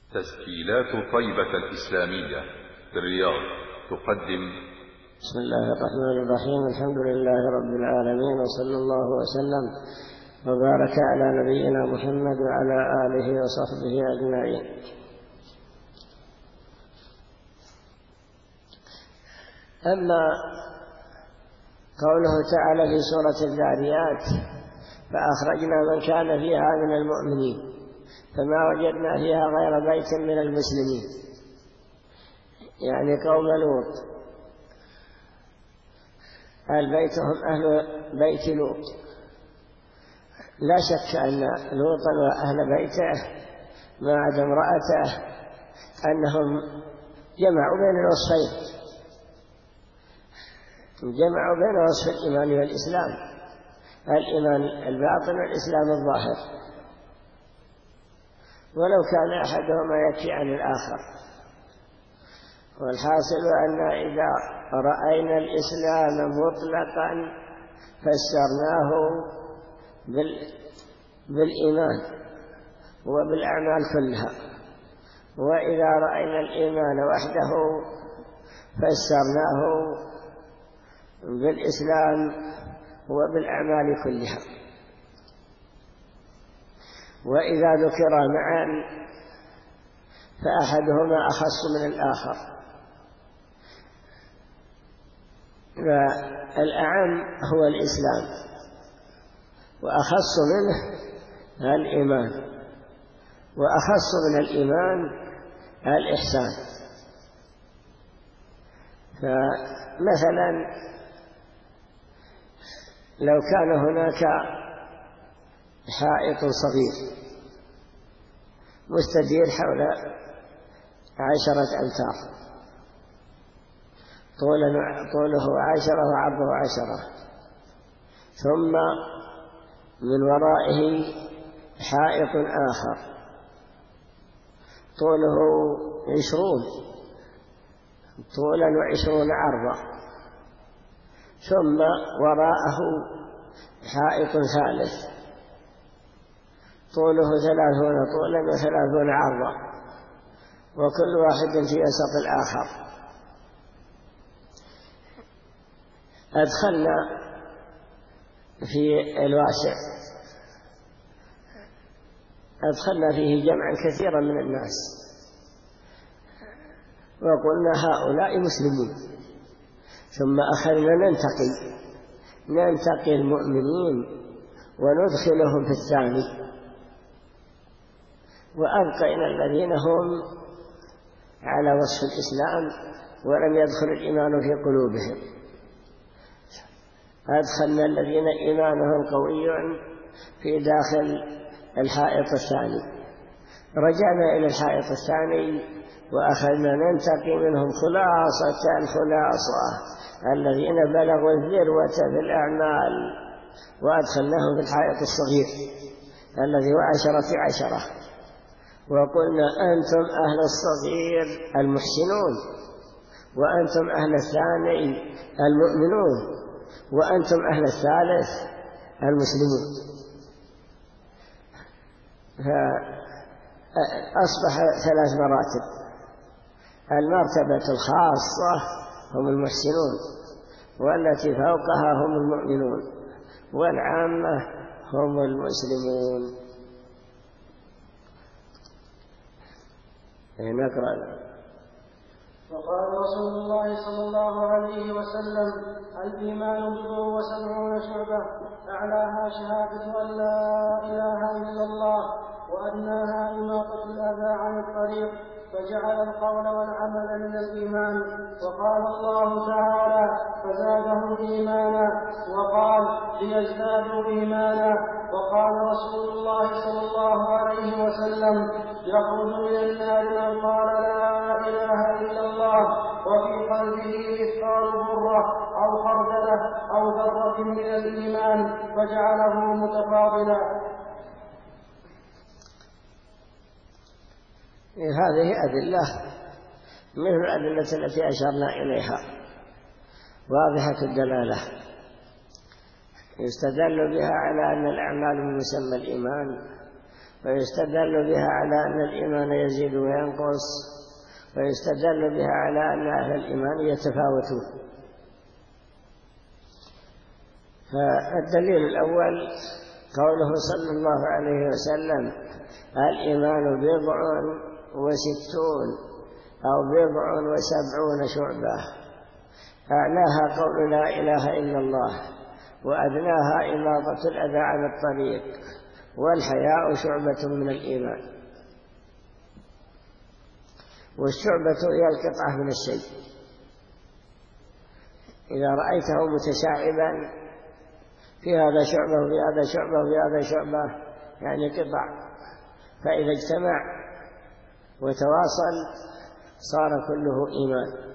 تسجيلات طيبة الإسلامية بالرياض تقدم. بسم الله الرحمن الرحيم. الحمد لله رب العالمين، وصلى الله وسلم وبارك على نبينا محمد وعلى آله وصحبه أجمعين. أما قوله تعالى في سورة الذاريات: فأخرجنا من كان فيها من المؤمنين فما وجدنا فيها غير بيت من المسلمين، يعني قوم لوط. البيت هم أهل بيت لوط. لا شك أن لوطا وأهل بيته ما عدا امرأته أنهم جمعوا بين الوصفين، جمعوا بين وصف الإيمان والإسلام، الإيمان الباطن والإسلام الظاهر، ولو كان أحدهما يكفي عن الآخر. والحاصل أن إذا رأينا الإسلام مطلقا فسرناه بالإيمان وبالأعمال كلها، وإذا رأينا الإيمان وحده فسرناه بالإسلام وبالأعمال كلها. وإذا ذكر معا فأحدهما أخص من الآخر، فالأعم هو الإسلام وأخص منه الإيمان، وأخص من الإيمان الإحسان. فمثلا لو كان هناك حائط صغير مستدير حول 10 أمتار، طوله 10 وعرضه 10، ثم من ورائه حائط آخر طوله 20 طولا و20 عرضا، ثم وراءه حائط ثالث طوله 30 طولا و30 عرضا، وكل واحد في وسط الآخر. أدخلنا في الواسع، أدخلنا فيه جمعا كثيرا من الناس، وقلنا هؤلاء مسلمون، ثم أخذنا ننتقي المؤمنين وندخلهم في الثاني، وأبقينا الذين هم على وصف الإسلام ولم يدخل الإيمان في قلوبهم. أدخلنا الذين إيمانهم قوي في داخل الحائط الثاني، رجعنا إلى الحائط الثاني وأخذنا ننتقي منهم خلاصة الخلاصة الذين بلغوا الذروة في الأعمال، وأدخلناهم في الحائط الصغير الذي هو 10 وقلنا أنتم أهل الصغير المحسنون، وأنتم أهل الثاني المؤمنون، وأنتم أهل الثالث المسلمون. فأصبح 3 مراتب: المرتبة الخاصة هم المحسنون، والتي فوقها هم المؤمنون، والعامة هم المسلمون. نقرأ. وقال رسول الله صلى الله عليه وسلم: الإيمان 70 شعبة، أعلاها شهادة أن لا إله إلا الله، وأدناها إماطة الأذى عن الطريق، فجعل القول والعمل من الإيمان. وقال الله تعالى: فزادهم إيمانا، وقال: ليزدادوا إيمانا. وقال رسول الله صلى الله عليه وسلم: يخرج من النار من قال لا إله إلا الله وفي قلبه مثقال ذرة أو خردلة أو ذرة من الإيمان، فجعله متفاضلا. هذه أدلة مثل الأدلة التي أشرنا إليها واضحة الدلالة، يستدل بها على أن الأعمال من مسمى الإيمان، ويستدل بها على أن الإيمان يزيد وينقص، ويستدل بها على أن أهل الإيمان يتفاوتون. فالدليل الأول قوله صلى الله عليه وسلم: الإيمان 67 أو 70 شعبة، أعلاها قول لا إله إلا الله، وأدناها إماطة الأذى عن الطريق، والحياء شعبة من الإيمان. والشعبة هي القطعة من الشيء. إذا رأيته متشعبا في هذا شعبة وفي هذا شعبة وفي هذا شعبة، يعني قطع، فإذا اجتمع وتواصل صار كله إيمان.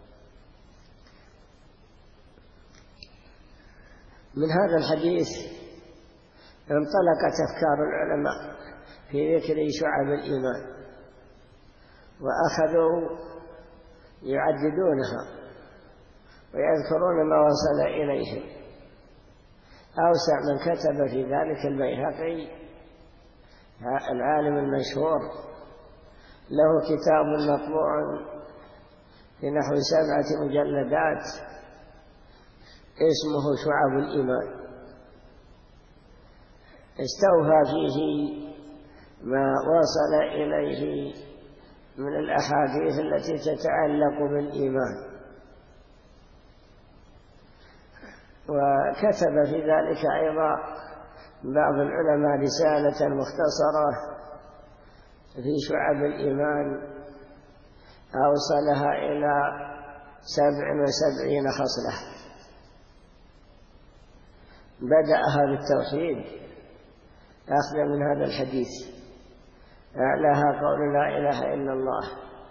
من هذا الحديث انطلقت أفكار العلماء في ذكر شعب الإيمان، وأخذوا يعددونها ويذكرون ما وصل إليه. أوسع من كتب في ذلك البيهقي العالم المشهور، له كتاب مطبوع في نحو 7 مجلدات اسمه شعب الإيمان، استوفى فيه ما وصل إليه من الأحاديث التي تتعلق بالإيمان، وكتب في ذلك أيضا بعض العلماء رسالة مختصرة في شعب الإيمان أوصلها إلى 77 خصلة. بدأها بالتوحيد أخذ من هذا الحديث، أعلاها قول لا إله إلا الله،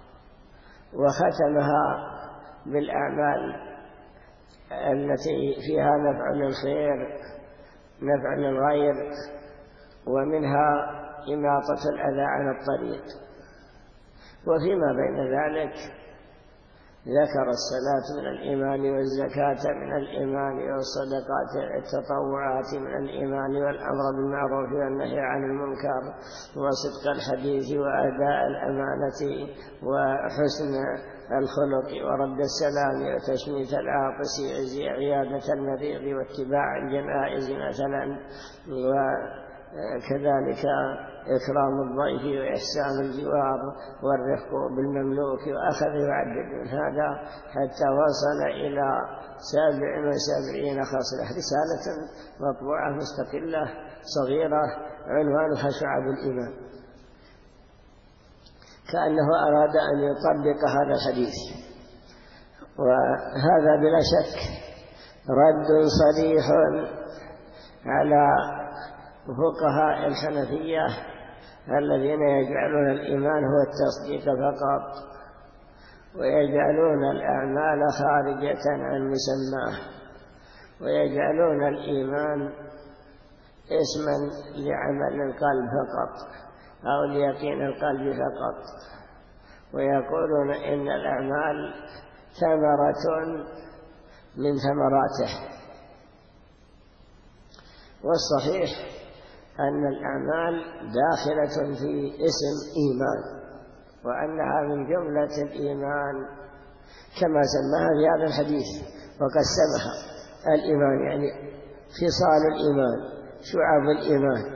وختمها بالأعمال التي فيها نفع للخير نفع للغير، ومنها إماطة الأذى عن الطريق. وفيما بين ذلك ذكر الصلاة من الإيمان، والزكاة من الإيمان، والصدقات التطوعات من الإيمان، والأمر بالمعروف والنهي عن المنكر، وصدق الحديث، وأداء الأمانة، وحسن الخلق، ورد السلام، وتشميت العاطس، وعيادة المريض، واتباع الجنائز مثلا، وكذلك إكرام الضيف، وإحسان الجوار، والرفق بالمملوك. وأخذ يعدد من هذا حتى وصل إلى 77 خصلة، رسالة مطبوعة مستقلة صغيرة عنوانها شعب الإيمان، كأنه أراد أن يطبق هذا الحديث. وهذا بلا شك رد صريح على فقهاء الحنفية الذين يجعلون الإيمان هو التصديق فقط، ويجعلون الأعمال خارجة عن مسماه، ويجعلون الإيمان اسما لعمل القلب فقط أو ليقين القلب فقط، ويقولون إن الأعمال ثمرة من ثمراته. والصحيح أن الأعمال داخلة في اسم إيمان، وأنها من جملة الإيمان كما سماها في هذا الحديث، وقسمها الإيمان يعني خصال الإيمان، شعب الإيمان.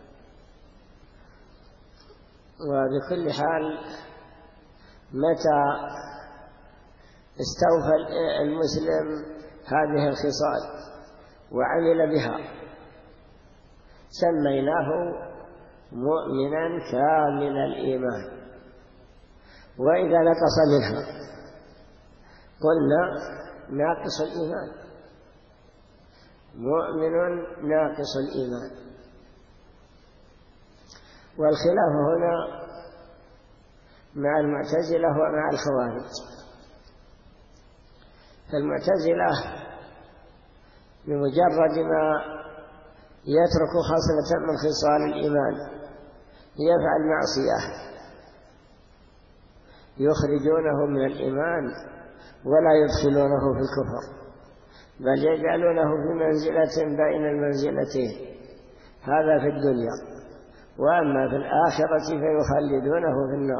وبكل حال متى استوفى المسلم هذه الخصال وعمل بها سميناه مؤمنا كامل الإيمان. وإذا نقص منها قلنا ناقص الإيمان، مؤمن ناقص الإيمان. والخلاف هنا مع المعتزلة ومع الخوارج. فالمعتزلة بمجرد ما يترك خصلة من خصال الإيمان يفعل معصية يخرجونه من الإيمان ولا يدخلونه في الكفر، بل يجعلونه في منزلة بين المنزلتين، هذا في الدنيا. وأما في الآخرة فيخلدونه في النار.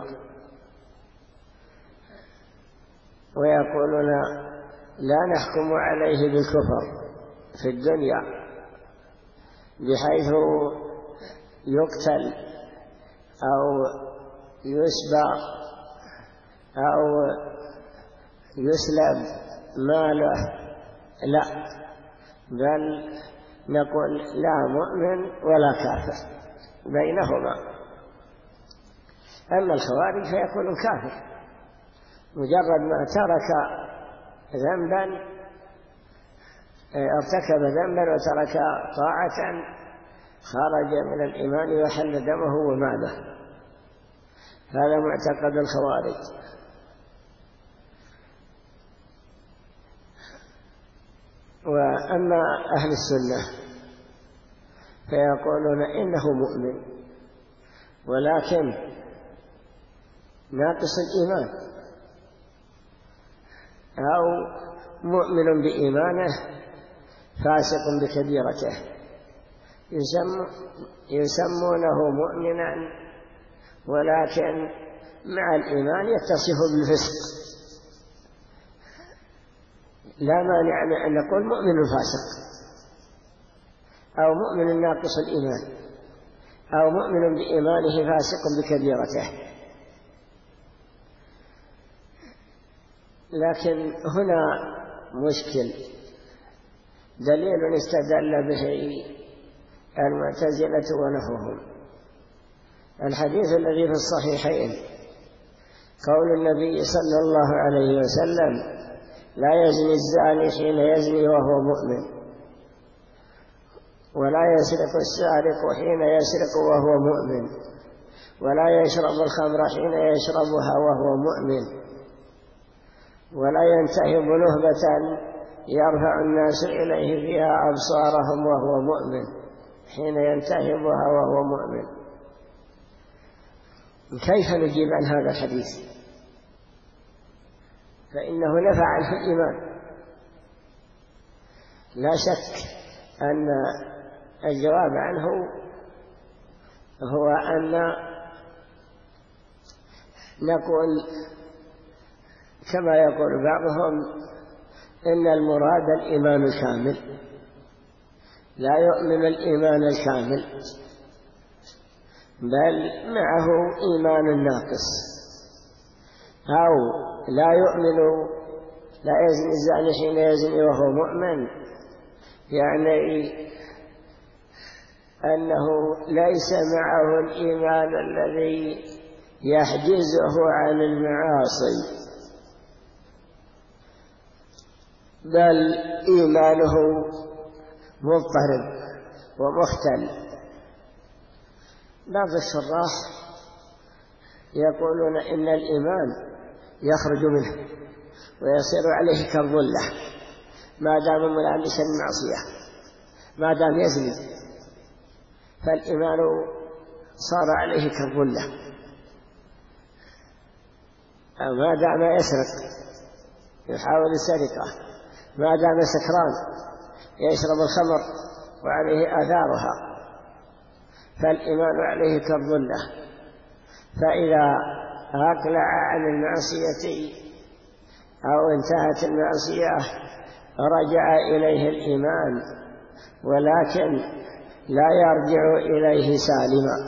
ويقولون لا نحكم عليه بالكفر في الدنيا بحيث يقتل أو يسبى أو يسلب ماله، لا، بل نقول لا مؤمن ولا كافر بينهما. أما الخوارج فيكون كافر مجرد ما ترك ذنبا، ارتكب ذنبا وترك طاعة، خرج من الإيمان وحل دمه وماله. هذا معتقد الخوارج. وأما أهل السنة فيقولون إنه مؤمن ولكن ناقص الإيمان، أو مؤمن بإيمانه فاسق بكبيرته، يسمونه مؤمنا ولكن مع الإيمان يتصف بالفسق. لا مانع من أن نقول مؤمن فاسق أو مؤمن ناقص الإيمان أو مؤمن بإيمانه فاسق بكبيرته. لكن هنا مشكل، دليل استدل به المعتزلة ونحوهم الحديث الذي في الصحيحين قول النبي صلى الله عليه وسلم: لا يزني الزاني حين يزني وهو مؤمن، ولا يسرق السارق حين يسرق وهو مؤمن، ولا يشرب الخمر حين يشربها وهو مؤمن، ولا ينتهب نهبة يرفع الناس إليه فيها أبصارهم وهو مؤمن حين ينتهبها وهو مؤمن. كيف نجيب عن هذا الحديث؟ فإنه نفى عنه الإيمان. لا شك أن الجواب عنه هو أن نقول كما يقول بعضهم إن المراد الإيمان الكامل، لا يؤمن الإيمان الكامل بل معه إيمان ناقص، أو لا يؤمن، لا يزني الزاني حين يزني وهو مؤمن، يعني أنه ليس معه الإيمان الذي يحجزه عن المعاصي، بل إيمانه مضطرب ومختل. بعض الشراح يقولون إن الإيمان يخرج منه ويصير عليه كالظلة ما دام ملامسا المعصية، ما دام يزني فالإيمان صار عليه كالظلة، أو ما دام يسرق يحاول السرقة، ما دام سكران يشرب الخمر وعليه آثارها، فالإيمان عليه كالظلة. فإذا أقلع عن المعصية أو انتهت المعصية رجع إليه الإيمان، ولكن لا يرجع إليه سالما،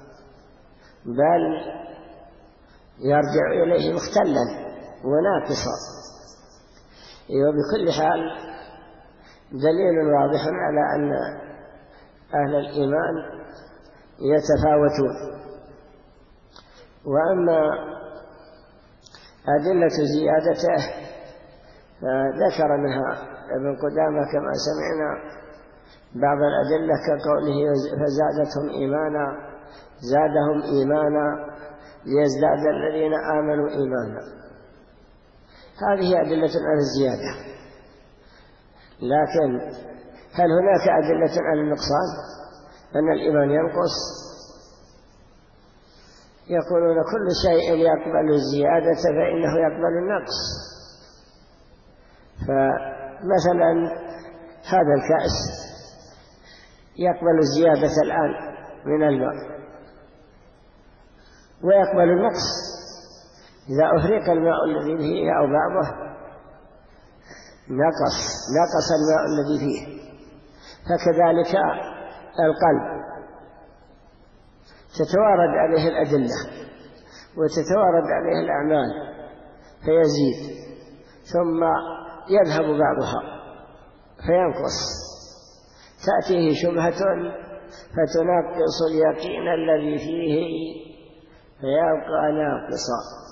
بل يرجع إليه مختلا وناقصا. وبكل حال دليل واضح على أن أهل الإيمان يتفاوتون. وأما أدلة زيادته فذكر منها ابن قدامة كما سمعنا بعض الأدلة كقوله: فزادتهم إيمانا، زادهم إيمانا ليزداد الذين آمنوا إيمانا. هذه أدلة على الزيادة، لكن هل هناك أدلة على النقصان، أن الإيمان ينقص؟ يقولون كل شيء يقبل الزيادة فإنه يقبل النقص. فمثلا هذا الكأس يقبل الزيادة الآن من الماء، ويقبل النقص إذا أفرق الماء الذي فيه أو بعضه نقص الماء الذي فيه. فكذلك القلب تتوارد عليه الأدلة وتتوارد عليه الأعمال فيزيد ثم يذهب بعضها فينقص، تأتيه شبهة فتنقص اليقين الذي فيه فيبقى ناقصا.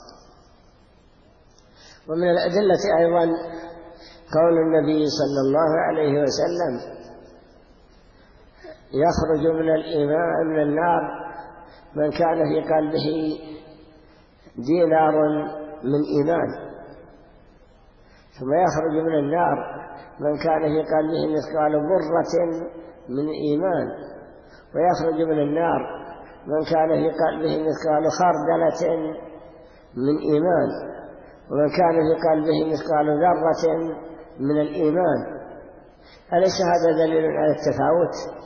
ومن الأدلة أيضا قول النبي صلى الله عليه وسلم يخرج من النار من كان في قلبه دينار من إيمان، ثم يخرج من النار من كان في قلبه مثقال برة من إيمان، ويخرج من النار من كان في قلبه مثقال خردلة من إيمان، ومن كان في قلبه مثقال ذرة من الإيمان. أليس هذا دليل على التفاوت؟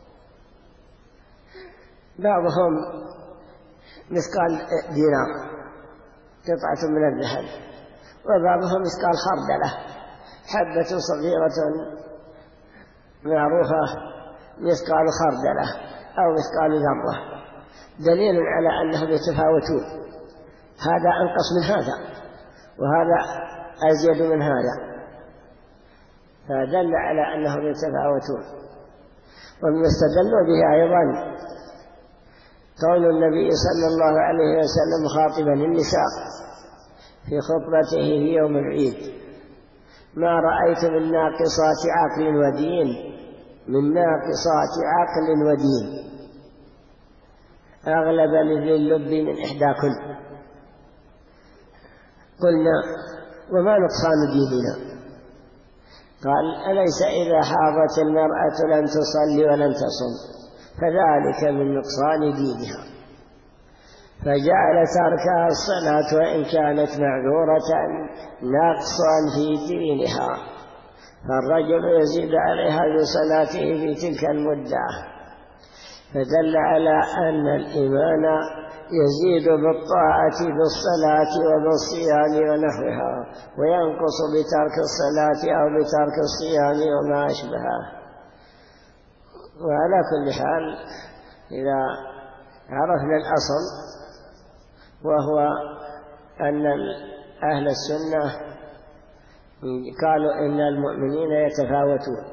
بعضهم مثقال دينار قطعة من الذهب، وبعضهم مثقال خردلة حبة صغيرة معروفة مثقال خردلة أو مثقال ذرة، دليل على أنهم يتفاوتون، هذا أنقص من هذا وهذا أزيد من هذا، فدل على أنهم يتفاوتون. ومن استدلوا به أيضا قول النبي صلى الله عليه وسلم خاطبا النساء في خطبته في يوم العيد: ما رأيت من ناقصات عقل ودين، من ناقصات عقل ودين أغلب لللب من إحداكن. قلنا: وما نقصان ديننا؟ قال: أليس إذا حاضت المرأة لم تصلي ولم تصم فذلك من نقصان دينها، فجعل تركها الصلاة وإن كانت معذورة نقصا في دينها، فالرجل يزيد عليها بصلاته في تلك المدة، فدل على أن الإيمان يزيد بالطاعة بالصلاة وبالصيام ونحوها، وينقص بترك الصلاة أو بترك الصيام وما أشبهه. وعلى كل حال إذا عرفنا الأصل وهو أن أهل السنة قالوا إن المؤمنين يتفاوتون،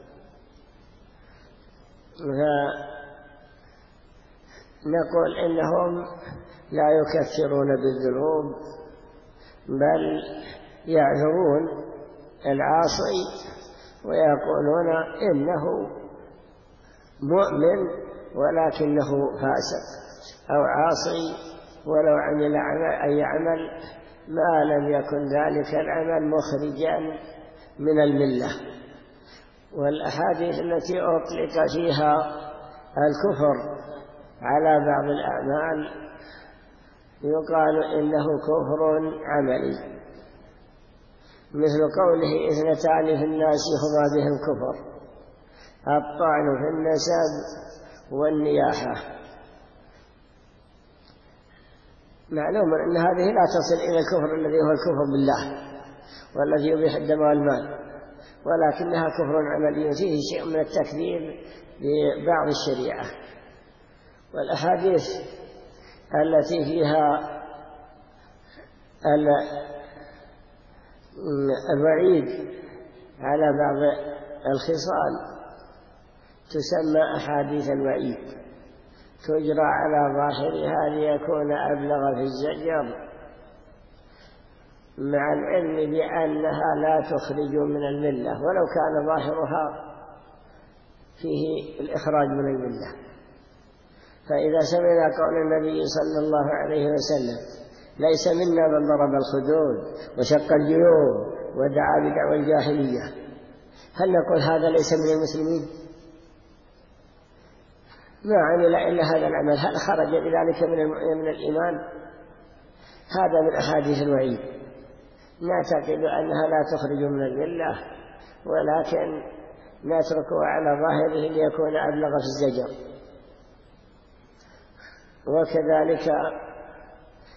نقول إنهم لا يكفرون بالذنوب بل يعذرون العاصي ويقولون إنه مؤمن ولكنه فاسق أو عاصي ولو عمل أي عمل ما لم يكن ذلك العمل مخرجا من الملة. والأحاديث التي أطلق فيها الكفر على بعض الأعمال يقال إنه كفر عملي، مثل قوله: 2 في الناس هما بهم كفر: الطعن في النسب والنياحة. معلوم أن هذه لا تصل إلى الكفر الذي هو الكفر بالله والذي يبيح الدم والمال، ولكنها كفر عملي فيه شيء من التكذيب ببعض الشريعة. والأحاديث التي فيها الوعيد على بعض الخصال تسمى أحاديث الوعيد، تجرى على ظاهرها ليكون أبلغ في الزجر، مع العلم بأنها لا تخرج من الملة ولو كان ظاهرها فيه الإخراج من الملة. فإذا سمعنا قول النبي صلى الله عليه وسلم: ليس منا من ضرب الخدود وشق الجيوب ودعا بدعوى الجاهلية، هل نقول هذا ليس من المسلمين؟ ما عمل إلا هذا العمل، هل خرج بذلك من الإيمان؟ هذا من أحاديث الوعيد، نعتقد أنها لا تخرج من الملة، ولكن نتركه على ظاهره ليكون أبلغ في الزجر. وكذلك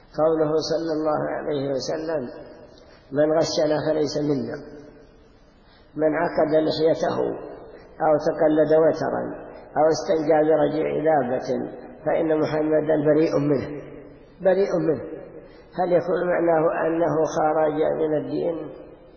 قوله صلى الله عليه وسلم: من غشنا فليس منا، من عقد لحيته أو تقلد وترا أو استنجى برجيع دابة فإن محمدا بريء منه. هل يكون معناه أنه خرج من الدين؟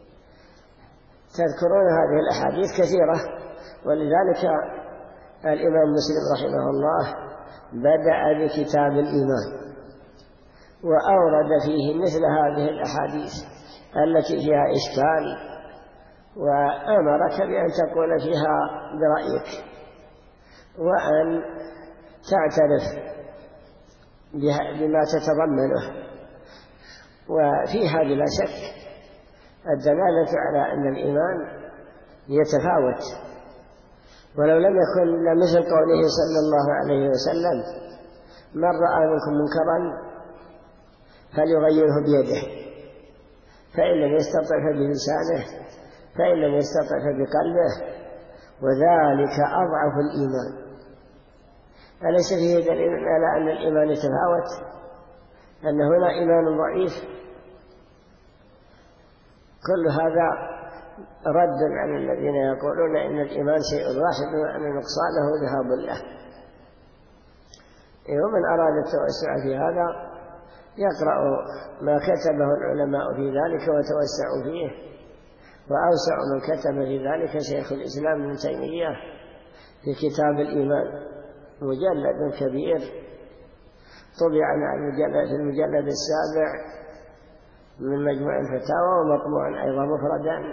تذكرون هذه الأحاديث كثيرة، ولذلك الإمام مسلم رحمه الله بدأ بكتاب الإيمان وأورد فيه مثل هذه الأحاديث التي فيها إشكال، وأمرك بأن تقول فيها برأيك وأن تعترف بما تتضمنه. وفي هذا لا شك الدلالة على أن الإيمان يتفاوت، ولو لم يكن مثل قوله صلى الله عليه وسلم: من رأى منكم منكرا فليغيره بيده، فإن لم يستطع فبلسانه، فإن لم يستطع فبقلبه، وذلك أضعف الإيمان. أليس فيه دليل على أن الإيمان يتفاوت، أن هنا إيمان ضعيف؟ كل هذا رد على الذين يقولون إن الإيمان شيء واحد وأن نقصانه ذهاب له. ومن أراد التوسع في هذا يقرأ ما كتبه العلماء في ذلك وتوسعوا فيه، وأوسع من كتب في ذلك شيخ الإسلام ابن تيمية في كتاب الإيمان، مجلد كبير طبع في المجلد 7 من مجموع الفتاوى، ومطبوع أيضا مفردا.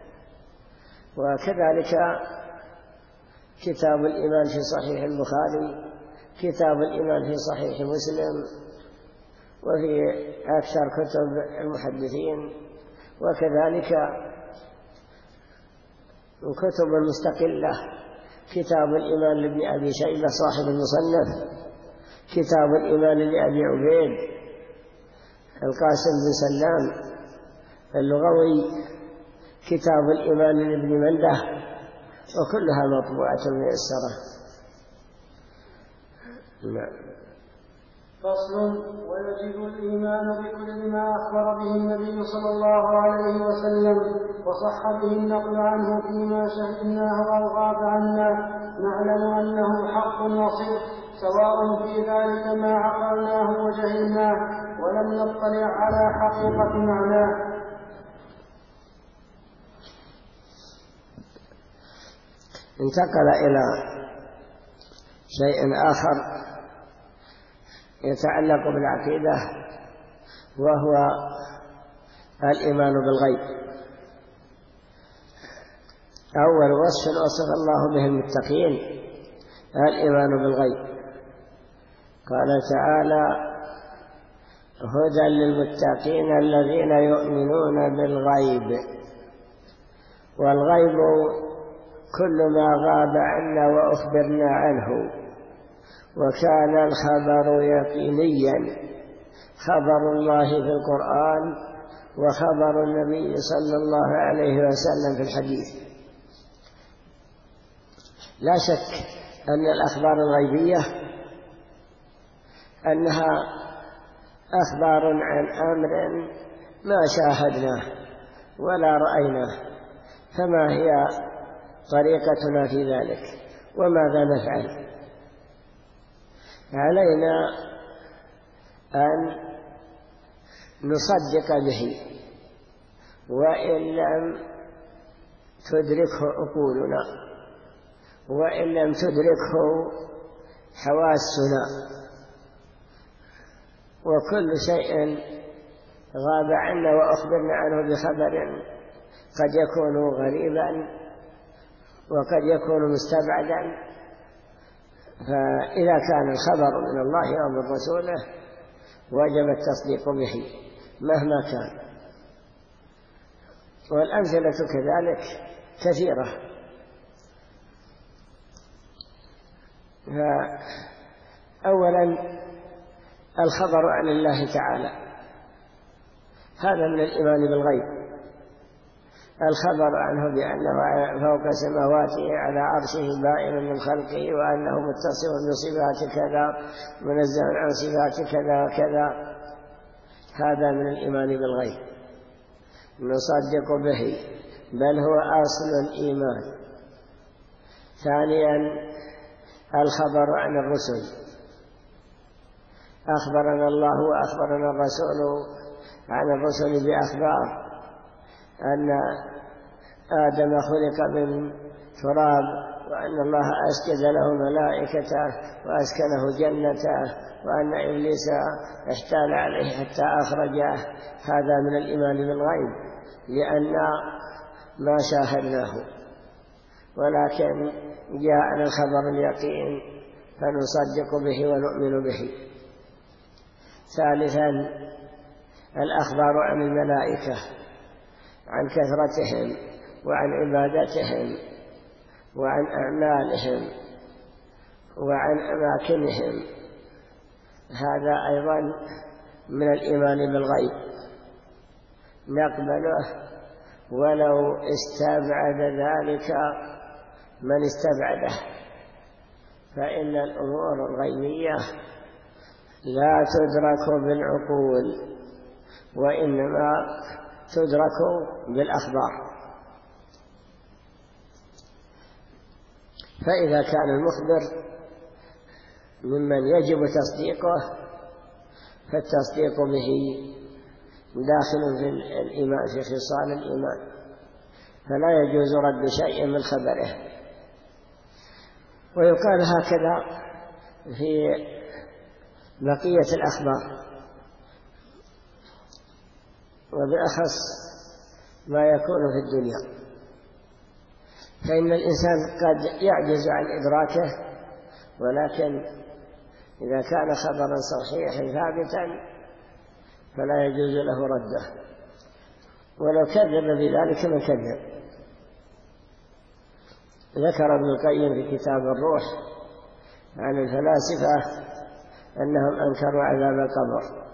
وكذلك كتاب الإيمان في صحيح البخاري، كتاب الإيمان في صحيح مسلم، وفي أكثر كتب المحدثين، وكذلك الكتب المستقلة، كتاب الإيمان لابن أبي شيبة صاحب المصنف، كتاب الإيمان لأبي عبيد القاسم بن سلام اللغوي، كتاب الإيمان لابن منده، وكلها مطبوعة ميسرة. فصل: ويجب الإيمان بكل ما أخبر به النبي صلى الله عليه وسلم وصح به النقل عنه فيما شهدناه أو غاب عنا، نعلم أنه حق وصدق، سواء في ذلك ما عقلناه وجهلناه ولم نطلع على حقيقة معناه. انتقل إلى شيء آخر يتعلق بالعقيدة، وهو الإيمان بالغيب. أول وصف وصف الله به المتقين الإيمان بالغيب. قال تعالى: هدى للمتقين الذين يؤمنون بالغيب. والغيب كل ما غاب عنا وأخبرنا عنه، وكان الخبر يقينيا، خبر الله في القرآن وخبر النبي صلى الله عليه وسلم في الحديث. لا شك أن الأخبار الغيبية أنها أخبار عن أمر ما شاهدناه ولا رأيناه، فما هي طريقتنا في ذلك وماذا نفعل؟ علينا أن نصدق به وإن لم تدركه عقولنا، وإن لم تدركه حواسنا. وكل شيء غاب عنا وأخبرنا عنه بخبر قد يكون غريبا وقد يكون مستبعدا، فإذا كان الخبر من الله أو من رسوله وجب التصديق به مهما كان. والأمثلة كذلك كثيرة. أولا الخبر عن الله تعالى، هذا من الإيمان بالغيب. الخبر عنه بأنه فوق سماواته على عرشه بائن من خلقه، وأنه متصف بصفات كذا منزه عن صفات كذا وكذا. هذا من الإيمان بالغيب، نصدق به، بل هو أصل الإيمان. ثانيا الخبر عن الرسل، أخبرنا الله وأخبرنا الرسول عن الرسل بأخبار أن آدم خلق من تراب، وأن الله أسجد له ملائكته وأسكنه جنته، وأن إبليس احتال عليه حتى أخرجه. هذا من الإيمان بالغيب، لأن ما شاهدناه، ولكن جاءنا الخبر اليقين فنصدق به ونؤمن به. ثالثا الأخبار عن الملائكة، عن كثرتهم وعن عبادتهم وعن أعمالهم وعن أماكنهم، هذا أيضا من الإيمان بالغيب، نقبله ولو استبعد ذلك من استبعده، فإن الأمور الغيبية لا تدرك بالعقول، وإنما تدرك بالأخبار. فإذا كان المخبر ممن يجب تصديقه فالتصديق به داخل في الإيمان، في خصال الإيمان، فلا يجوز رد شيء من خبره. ويقال هكذا في بقية الأخبار، وبأخص ما يكون في الدنيا، فإن الإنسان قد يعجز عن إدراكه، ولكن إذا كان خبرا صحيحا ثابتا فلا يجوز له رده، ولو كذب بذلك من كذب. ذكر ابن القيم في كتاب الروح عن الفلاسفة أنهم أنكروا عذاب القبر،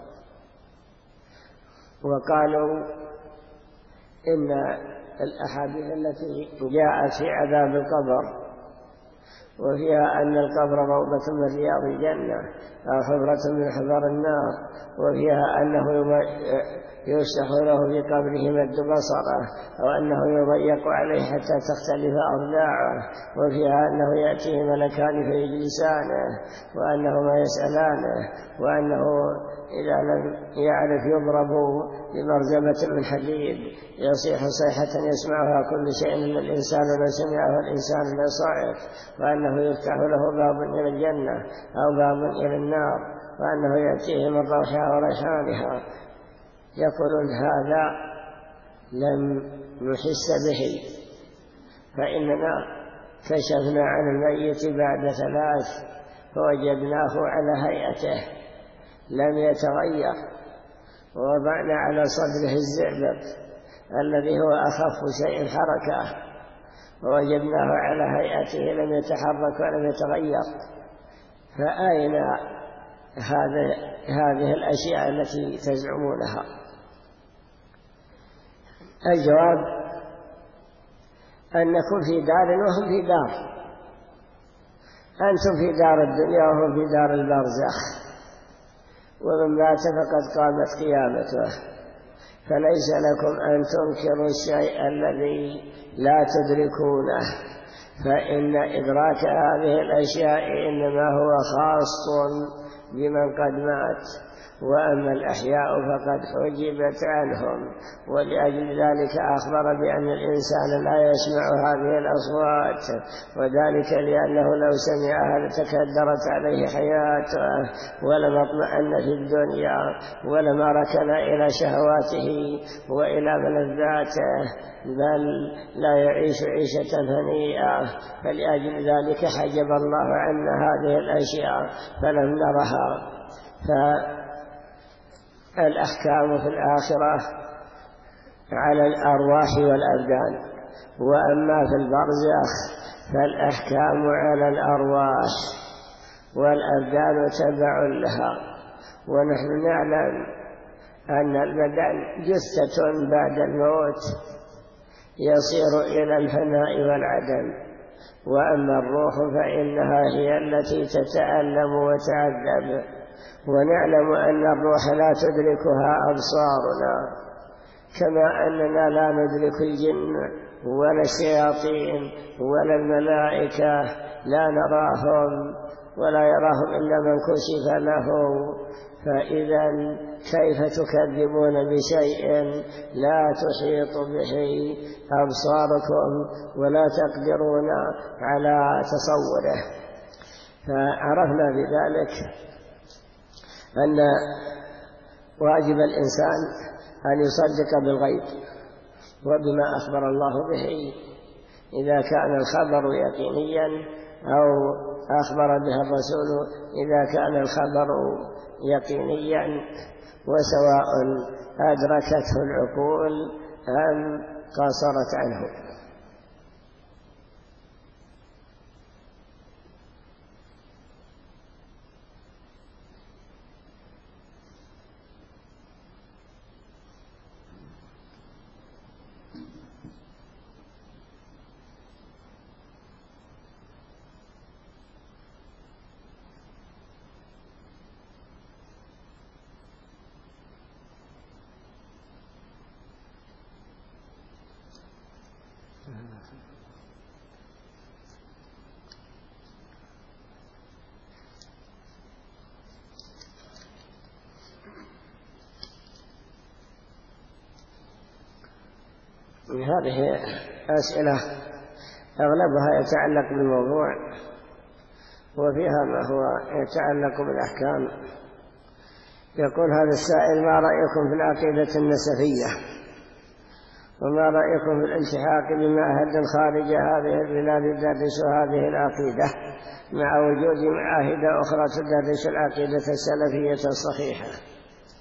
وقالوا إن الأحاديث التي جاءت في عذاب القبر وفيها أن القبر روضة من رياض الجنة أو حفرة من حفر النار، وفيها أنه يفتح له في قبره مد بصره، أو أنه يضيق عليه حتى تختلف أضلاعه، وفيها أنه يأتيه ملكان فيجلسانه، وأنهما يسألانه، وأنه إذا لم يعرف يضرب بمرزبة من حديد يصيح صيحة يسمعها كل شيء إلا الإنسان، لو سمعه الإنسان لصعق، وأنه يفتح له باب إلى الجنة أو باب إلى النار، وأنه يأتيه من روحها وريحانها. يقولون هذا لم نحس به، فإننا كشفنا عن الميت بعد 3 فوجدناه على هيئته لم يتغير، ووضعنا على صدره الزئبق الذي هو أخف شيء حركة، ووجدناه على هيئته لم يتحرك ولم يتغير. فأين هذه الأشياء التي تزعمونها؟ الجواب أنكم في دار وهم في دار، أنتم في دار الدنيا وهم في دار البرزخ، ومن مات فقد قامت قيامته، فليس لكم أن تنكروا الشيء الذي لا تدركونه، فإن إدراك هذه الأشياء إنما هو خاص بمن قد مات، وأما الأحياء فقد حجبت عنهم. ولأجل ذلك أخبر بأن الإنسان لا يسمع هذه الأصوات، وذلك لأنه لو سمعها لتكدرت عليه حياته، ولما اطمأن في الدنيا، ولما ركن إلى شهواته وإلى ملذاته، بل لا يعيش عيشة هنيئة. فلأجل ذلك حجب الله عنا هذه الأشياء فلم نرها. فالأحكام في الآخرة على الأرواح والأبدان، وأما في البرزخ فالأحكام على الأرواح والأبدان تبع لها. ونحن نعلم أن البدن جثة بعد الموت يصير إلى الفناء والعدم، وأما الروح فإنها هي التي تتألم وتعذب ونعلم أن الروح لا تدركها أبصارنا، كما أننا لا ندرك الجن ولا الشياطين ولا الملائكة، لا نراهم ولا يراهم إلا من كشف له. فإذا كيف تكذبون بشيء لا تحيط به أبصاركم ولا تقدرون على تصوره؟ فعرفنا بذلك أن واجب الإنسان أن يصدق بالغيب وبما أخبر الله به، إذا كان الخبر يقينيا أو أخبر به الرسول إذا كان الخبر يقينيا، وسواء أدركته العقول أم قاصرت عنه. هذه أسئلة أغلبها يتعلق بالموضوع، وفيها ما هو يتعلق بالأحكام. يقول هذا السائل: ما رأيكم في العقيدة النسفية؟ وما رأيكم في الالتحاق بمعهد خارج هذه البلاد تدرس هذه العقيدة مع وجود معاهد أخرى تدرس العقيدة السلفية الصحيحة؟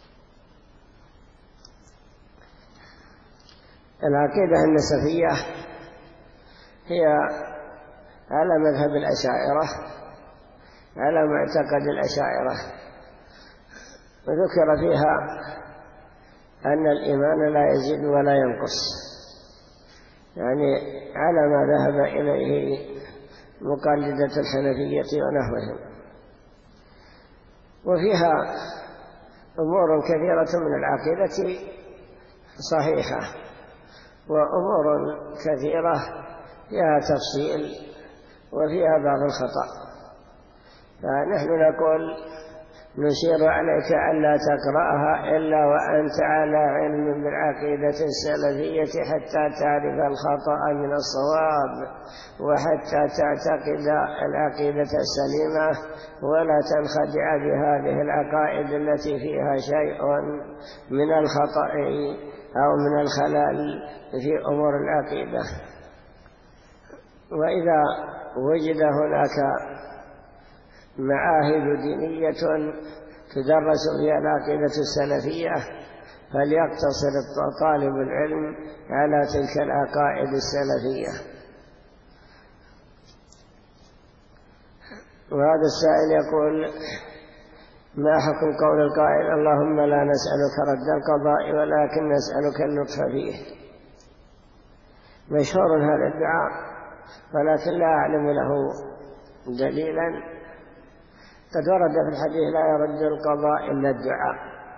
العقيدة النسفية هي على مذهب الأشاعرة، على معتقد الأشاعرة، وذكر فيها أن الإيمان لا يزيد ولا ينقص، يعني على ما ذهب إليه مقلدة الحنفية ونحوهم. وفيها أمور كثيرة من العقيدة صحيحة، وأمور كثيرة فيها تفصيل وفيها بعض الخطأ. فنحن نقول نشير عليك ألا تقرأها إلا وأنت على علم بالعقيدة السلفية حتى تعرف الخطأ من الصواب، وحتى تعتقد العقيدة السليمة ولا تنخدع بهذه العقائد التي فيها شيء من الخطأ أو من الخلل في أمور العقيدة. وإذا وجد هناك معاهد دينية تدرس فيها العقيدة السلفية فليقتصر طالب العلم على تلك العقائد السلفية. وهذا السائل يقول: ما حكم قول القائل: اللهم لا نسألك رد القضاء ولكن نسألك اللطف فيه؟ مشهور هذا الدعاء ولكن لا أعلم له دليلا. قد ورد في الحديث: لا يرد القضاء إلا الدعاء،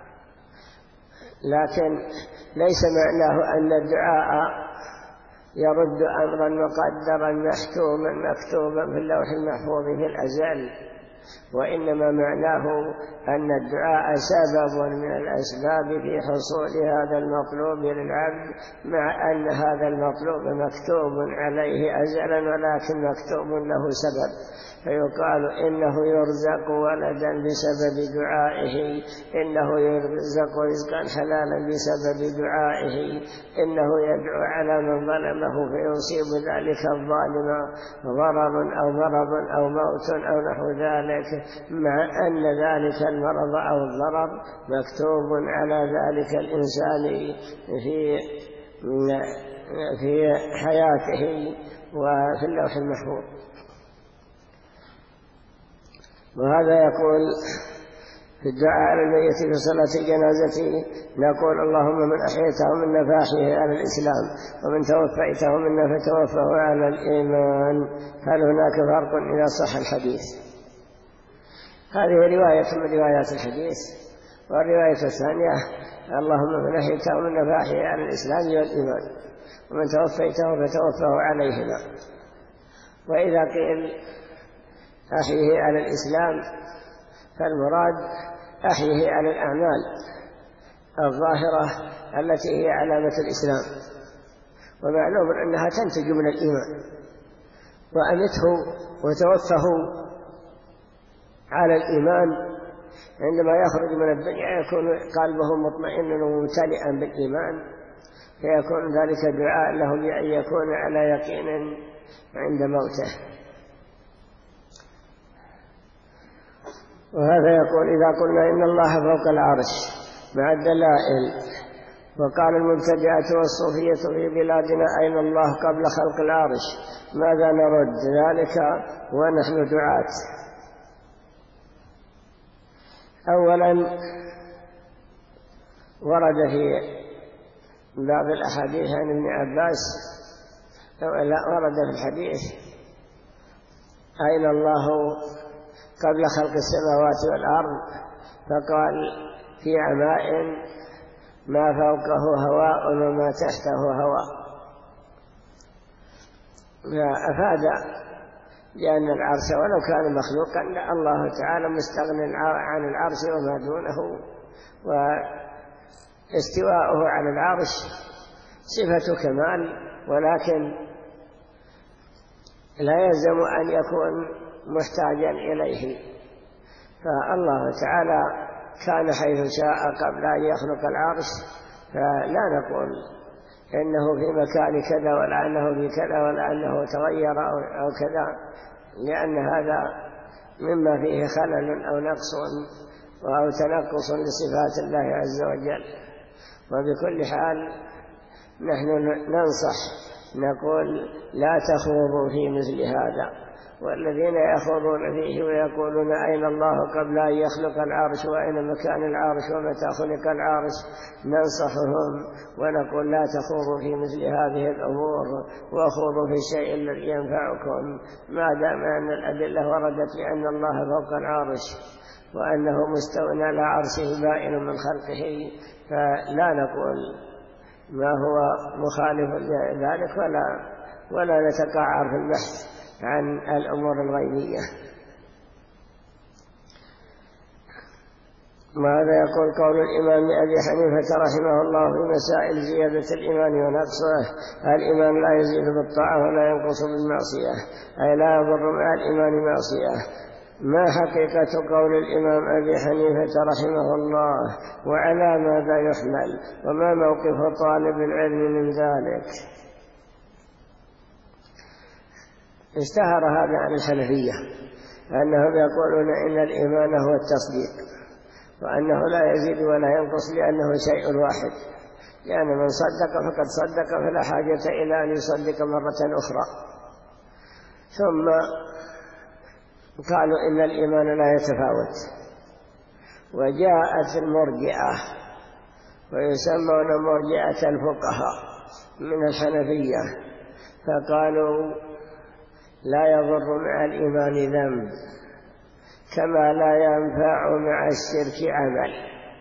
لكن ليس معناه أن الدعاء يرد أمرا مقدرا محتوما مكتوبا في اللوح المحفوظ في الأزل، وإنما معناه أن الدعاء سبب من الأسباب في حصول هذا المطلوب للعبد، مع أن هذا المطلوب مكتوب عليه أزلا ولكن مكتوب له سبب. فيقال إنه يرزق ولدا بسبب دعائه، إنه يرزق رزقا حلالا بسبب دعائه، إنه يدعو على من ظلمه فيصيب ذلك الظالم ضرر أو مرض أو موت أو نحو ذلك، مع أن ذلك المرض أو الضرر مكتوب على ذلك الإنسان في حياته وفي اللوح المحفوظ. وهذا يقول في الدعاء على الميت في صلاة الجنازة: نقول اللهم من أحييته منا فأحيه على الإسلام، ومن توفيته منا فتوفه على الإيمان. هل هناك فرق إذا صح الحديث؟ هذه رواية من روايات الحديث. والرواية الثانية: اللهم من أحييته من فأحيه على الإسلام والإيمان، ومن توفيته فتوفه عليهما. وإذا قيل أحيه على الإسلام فالمراد أحيه على الأعمال الظاهرة التي هي علامة الإسلام، ومعلوم أنها تنتج من الإيمان. وأمته وتوفه على الإيمان، عندما يخرج من الدنيا يكون قلبه مطمئنا وممتلئا بالإيمان، فيكون ذلك دعاء له بأن يكون على يقين عند موته. وهذا يقول: إذا قلنا إن الله فوق العرش مع الدلائل، وقال المبتدعة والصوفية في بلادنا أين الله قبل خلق العرش، ماذا نرد ذلك ونحن دعاة؟ أولا، ورد في بعض الأحاديث عن ابن عباس، ورد في الحديث أين الله قبل خلق السماوات والأرض، فقال: في عماء ما فوقه هواء وما تحته هواء. أفاد لأن العرش ولو كان مخلوقا الله تعالى مستغنٍ عن العرش وما دونه، واستواءه على العرش صفة كمال، ولكن لا يلزم أن يكون محتاجا إليه. فالله تعالى كان حيث شاء قبل أن يخلق العرش، فلا نقول إنه في مكان كذا ولا أنه في كذا ولا أنه تغير أو كذا، لأن هذا مما فيه خلل أو نقص أو تنقص لصفات الله عز وجل. وبكل حال نحن ننصح، نقول: لا تخوضوا في مثل هذا. والذين يخوضون فيه ويقولون أين الله قبل أن يخلق العرش وأين مكان العرش ومتى خلق العرش، ننصحهم ونقول: لا تخوضوا في مثل هذه الأمور، وخوضوا في الشيء الذي ينفعكم، ما دام أن الأدلة وردت لأن الله فوق العرش وأنه مستوى على عرشه بائن من خلقه، فلا نقول ما هو مخالف لذلك ولا نتقعر في البحث عن الأمور الغيبية. ماذا يقول قول الإمام أبي حنيفة رحمه الله في مسائل زيادة الإيمان ونقصه؟ الإيمان لا يزيد بالطاعة ولا ينقص بالمعصية، أي لا يضر مع الإيمان معصية. ما حقيقة قول الإمام أبي حنيفة رحمه الله، وعلى ماذا يحمل، وما موقف طالب العلم من ذلك؟ اشتهر هذا عن الحنفية أنهم يقولون إن الإيمان هو التصديق، وأنه لا يزيد ولا ينقص لأنه شيء واحد، لأن من صدق فقد صدق فلا حاجة إلى أن يصدق مرة أخرى. ثم قالوا إن الإيمان لا يتفاوت. وجاءت المرجئة، ويسمون مرجئة الفقهاء من الحنفية، فقالوا: لا يضر مع الإيمان ذنب كما لا ينفع مع الشرك عمل.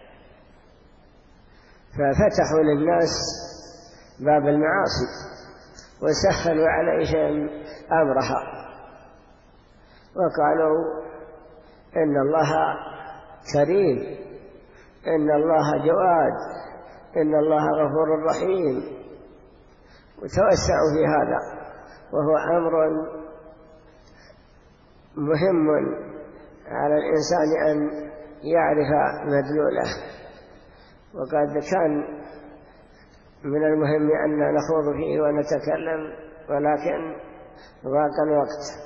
ففتحوا للناس باب المعاصي وسهلوا عليهم أمرها، وقالوا: إن الله كريم، إن الله جواد، إن الله غفور رحيم، وتوسعوا في هذا، وهو أمر مهم على الإنسان أن يعرف مدلوله. وقد كان من المهم أن نخوض فيه ونتكلم، ولكن ضاق الوقت.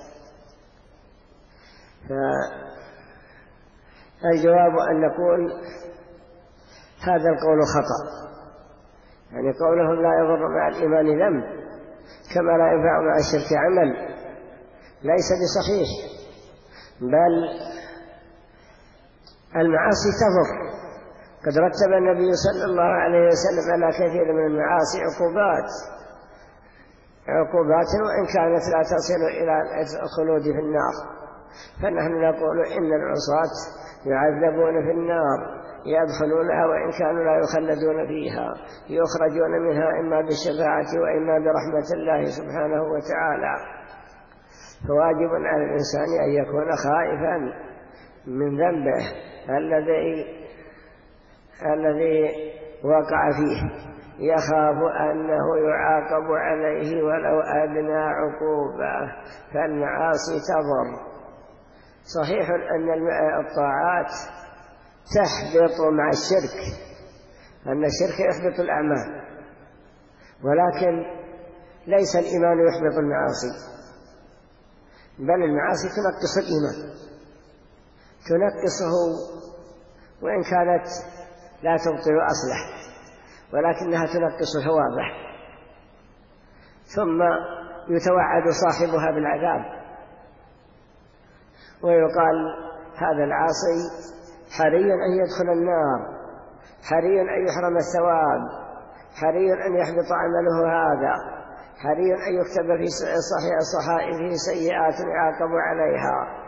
فالجواب أن نقول هذا القول خطأ، يعني قولهم لا يضر مع الإيمان ذنب كما لا ينفع مع الشرك عمل ليس بصحيح، بل المعاصي تضر. قد رتب النبي صلى الله عليه وسلم على كثير من المعاصي عقوبات وإن كانت لا تصل إلى الخلود في النار، فنحن نقول إن العصاة يعذبون في النار يدخلونها وإن كانوا لا يخلدون فيها، يخرجون منها إما بالشفاعة وإما برحمة الله سبحانه وتعالى. فواجب على الإنسان أن يكون خائفا من ذنبه الذي وقع فيه، يخاف أنه يعاقب عليه ولو أدنى عقوبة، فالمعاصي تضر. صحيح أن الطاعات تحبط مع الشرك، أن الشرك يحبط الأعمال، ولكن ليس الإيمان يحبط المعاصي، بل المعاصي تنقص الإيمان، تنقصه وإن كانت لا تبطل أصله، ولكنها تنقص ثوابه، ثم يتوعد صاحبها بالعذاب، ويقال هذا العاصي حري أن يدخل النار، حري أن يحرم الثواب، حري أن يحبط عمله هذا، حري أن يكتب في صحائفه سيئات يعاقب عليها.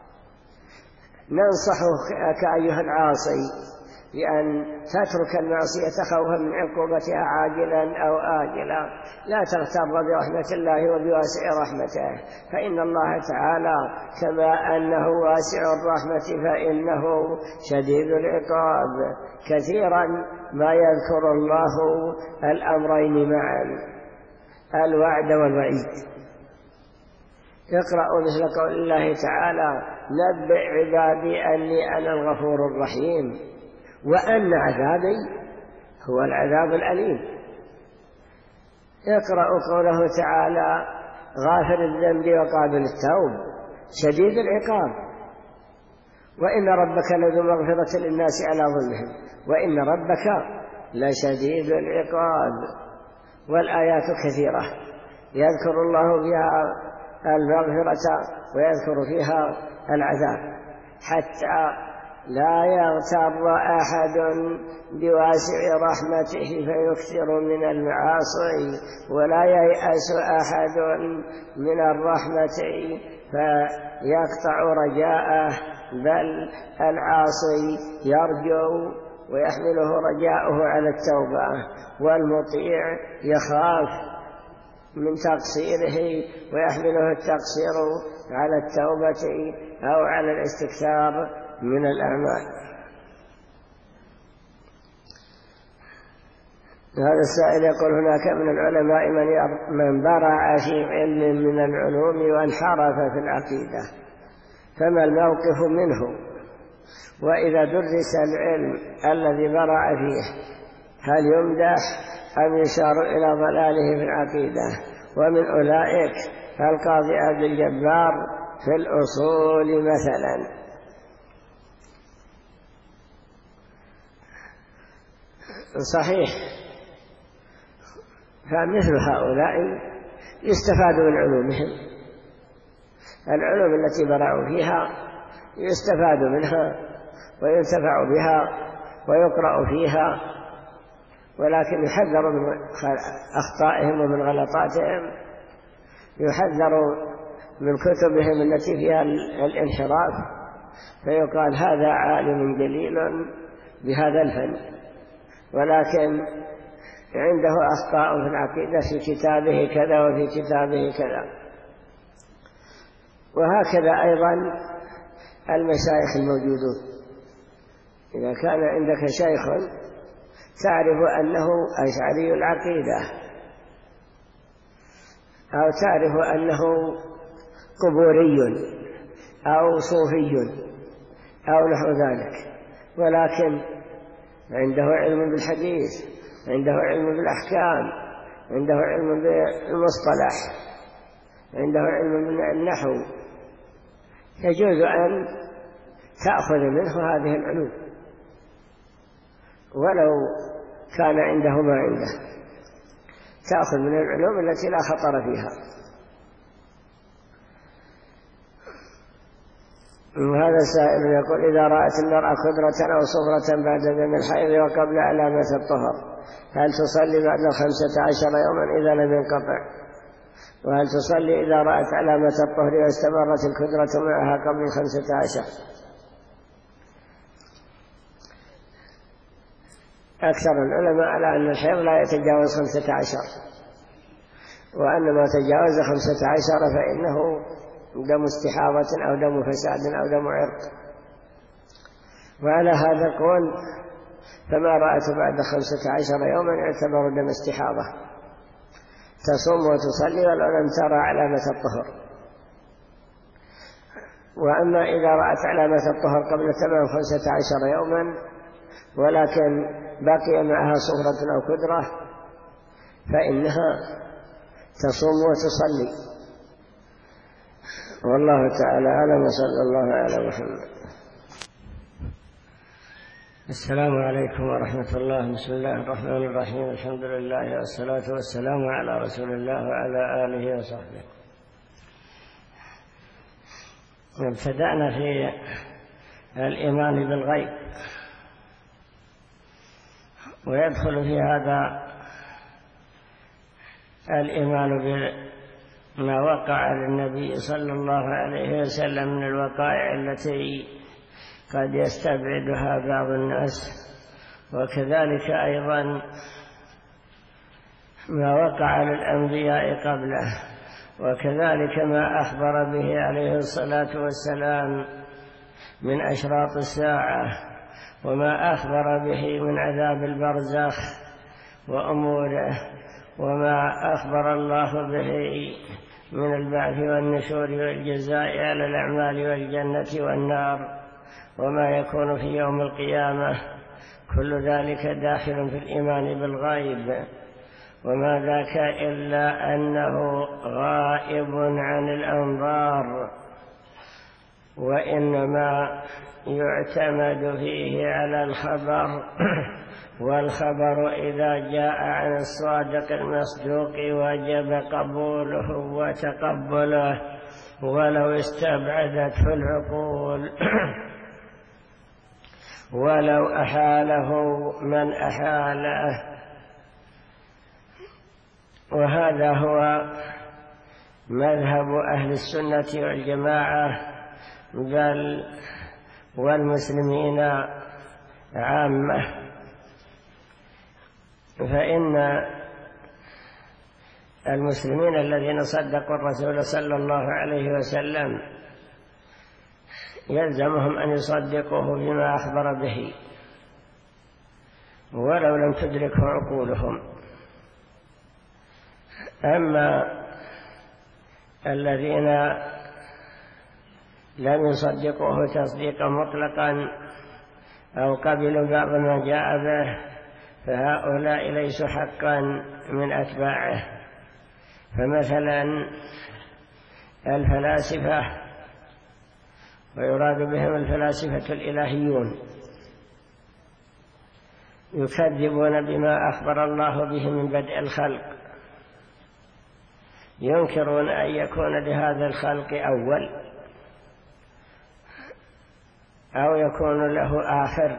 ننصحك أيها العاصي بأن تترك المعصية خوفا من عقوبتها عاجلا أو آجلا، لا تغتر برحمة الله وبواسع رحمته، فإن الله تعالى كما أنه واسع الرحمة فإنه شديد العقاب. كثيرا ما يذكر الله الأمرين معا، الوعد والوعيد. اقرأوا مثل قول الله تعالى: نبئ عبادي أني أنا الغفور الرحيم وأن عذابي هو العذاب الأليم. اقرأوا قوله تعالى: غافر الذنب وقابل التوب شديد العقاب، وإن ربك لذو مغفرة للناس على ظلمهم وإن ربك لشديد العقاب. والآيات كثيرة يذكر الله فيها المغفرة ويذكر فيها العذاب، حتى لا يغتر أحد بواسع رحمته فيكثر من المعاصي، ولا ييأس أحد من الرحمة فيقطع رجاءه، بل العاصي يرجو ويحمله رجاؤه على التوبة، والمطيع يخاف من تقصيره ويحمله التقصير على التوبة أو على الاستكثار من الأعمال. هذا السائل يقول: هناك من العلماء من برع في علم من العلوم وانحرف في العقيدة، فما الموقف منه؟ وإذا درس العلم الذي برع فيه هل يمدح أم يشار إلى ضلاله في العقيدة؟ ومن أولئك القاضي عبد الجبار في الأصول مثلا. صحيح، فمثل هؤلاء يستفاد من علومهم، العلوم التي برعوا فيها يستفاد منها وينتفع بها ويقرأ فيها، ولكن يحذر من أخطائهم ومن غلطاتهم، يحذر من كتبهم التي فيها الانحراف، فيقال هذا عالم جليل بهذا الفن، ولكن عنده أخطاء في العقيدة في كتابه كذا وفي كتابه كذا. وهكذا أيضا المشايخ الموجودون، إذا كان عندك شيخ تعرف أنه أشعري العقيدة أو تعرف أنه قبوري أو صوفي أو نحو ذلك، ولكن عنده علم بالحديث، عنده علم بالأحكام، عنده علم بالمصطلح، عنده علم بالنحو، يجوز أن تأخذ منه هذه العلوم ولو كان عنده ما عنده، تأخذ من العلوم التي لا خطر فيها. وهذا السائل يقول: إذا رأت المرأة خضرة أو صفرة بعد دم الحيض وقبل علامة الطهر هل تصلي بعد 15 يوما إذا لم ينقطع؟ وهل تصلي إذا رأت علامة الطهر واستمرت الكدرة معها قبل 15؟ أكثر العلماء على أن الحيض لا يتجاوز 15، وأن ما تجاوز 15 فإنه دم استحاضة أو دم فساد أو دم عرق. وعلى هذا القول فما رأت بعد 15 يوما يعتبر دم استحاضة، تصوم وتصلي ولو لم ترى علامة الطهر. وأما إذا رأت علامة الطهر قبل تمام 15 يوما ولكن بقي معها صفرة أو كدرة فإنها تصوم وتصلي. والله تعالى أعلم، وصلى الله على محمد. السلام عليكم ورحمة الله. بسم الله الرحمن الرحيم. الحمد لله والصلاة والسلام على رسول الله وعلى آله وصحبه. ابتدأنا في الإيمان بالغيب، ويدخل في هذا الإيمان بما وقع للنبي صلى الله عليه وسلم من الوقائع التي قد يستبعدها بعض الناس، وكذلك أيضا ما وقع للأنبياء قبله، وكذلك ما أخبر به عليه الصلاة والسلام من أشراط الساعة، وما أخبر به من عذاب البرزخ وأموره، وما أخبر الله به من البعث والنشور والجزاء على الأعمال والجنة والنار، وما يكون في يوم القيامة. كل ذلك داخل في الإيمان بالغيب، وما ذاك إلا أنه غائب عن الأنظار، وإنما يعتمد فيه على الخبر، والخبر إذا جاء عن الصادق المصدوق وجب قبوله وتقبله ولو استبعدته العقول ولو أحاله من أحاله. وهذا هو مذهب أهل السنة والجماعة بل والمسلمين عامة. فإن المسلمين الذين صدقوا الرسول صلى الله عليه وسلم يلزمهم أن يصدقوه بما أخبر به ولو لم تدركه عقولهم. أما الذين لم يصدقوه تصديقا مطلقا أو قبلوا بعض ما جاء به فهؤلاء ليسوا حقا من أتباعه. فمثلا الفلاسفة، ويراد بهم الفلاسفة الإلهيون، يكذبون بما أخبر الله به من بدء الخلق، ينكرون أن يكون لهذا الخلق أول أو يكون له آخر،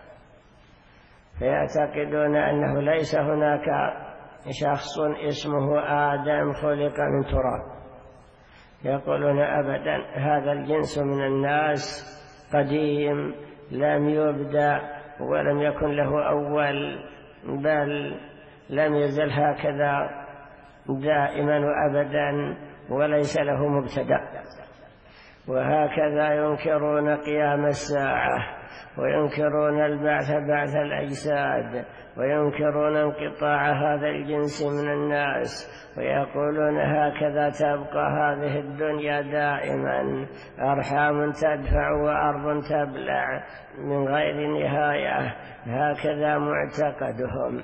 فيعتقدون أنه ليس هناك شخص اسمه آدم خلق من تراب. يقولون أبدا، هذا الجنس من الناس قديم لم يبدأ ولم يكن له أول، بل لم يزل هكذا دائما وأبدا وليس له مبتدأ. وهكذا ينكرون قيام الساعة، وينكرون البعث بعث الأجساد، وينكرون انقطاع هذا الجنس من الناس، ويقولون هكذا تبقى هذه الدنيا دائما، أرحام تدفع وأرض تبلع من غير نهاية، هكذا معتقدهم.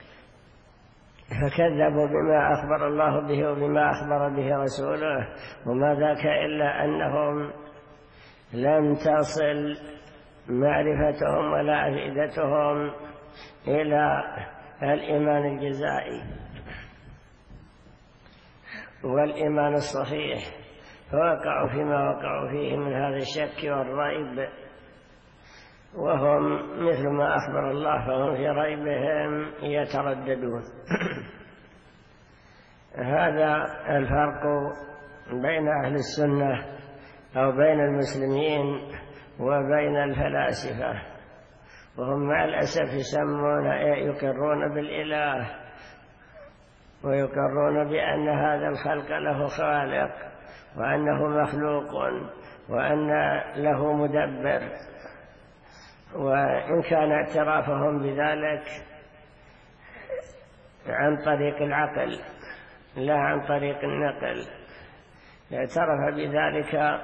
فكذبوا بما أخبر الله به وبما أخبر به رسوله، وما ذاك إلا أنهم لم تصل معرفتهم ولا أفئدتهم إلى الإيمان الجزائي والإيمان الصحيح، فوقعوا فيما وقعوا فيه من هذا الشك والريب، وهم مثل ما أخبر الله فهم في ريبهم يترددون. هذا الفرق بين أهل السنة أو بين المسلمين وبين الفلاسفة، وهم مع الأسف يقرون بالإله ويقرون بأن هذا الخلق له خالق وأنه مخلوق وأن له مدبر، وإن كان اعترافهم بذلك عن طريق العقل لا عن طريق النقل. اعترف بذلك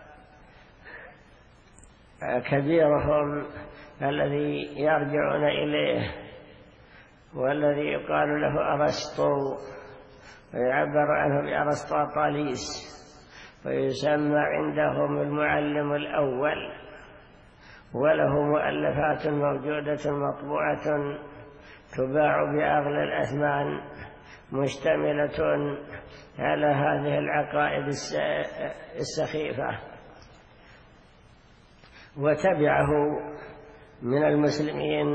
كبيرهم الذي يرجعون إليه والذي يقال له أرسطو، ويعبر عنه بأرسطاطاليس، ويسمى عندهم المعلم الأول، وله مؤلفات موجودة مطبوعة تباع بأغلى الأثمان، مشتملة على هذه العقائد السخيفة. وتبعه من المسلمين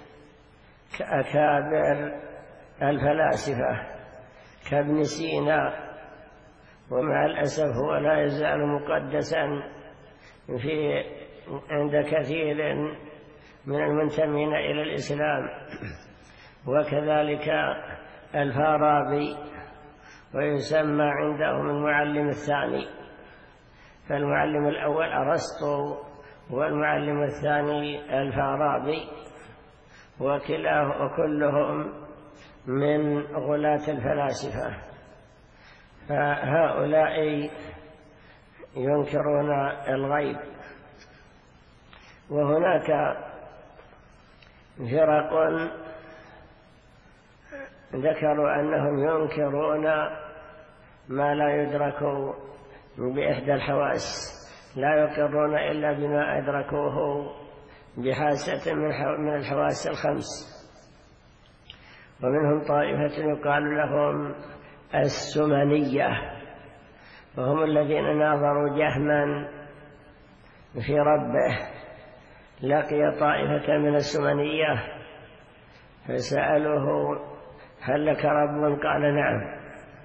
كأكابر الفلاسفة كابن سينا، ومع الأسف هو لا يزال مقدسا عند كثير من المنتمين إلى الإسلام، وكذلك الفارابي، ويسمى عندهم المعلم الثاني، فالمعلم الأول أرسطو والمعلم الثاني الفارابي، وكلهم من غلاة الفلاسفة. فهؤلاء ينكرون الغيب. وهناك فرق ذكروا أنهم ينكرون ما لا يدرك بإحدى الحواس، لا يقرون إلا بما أدركوه بحاسة من الحواس الخمس. ومنهم طائفة يقال لهم السمنية، وهم الذين ناظروا جهما في ربه، لقي طائفة من السمنية فسألوه هل لك رب؟ قال نعم.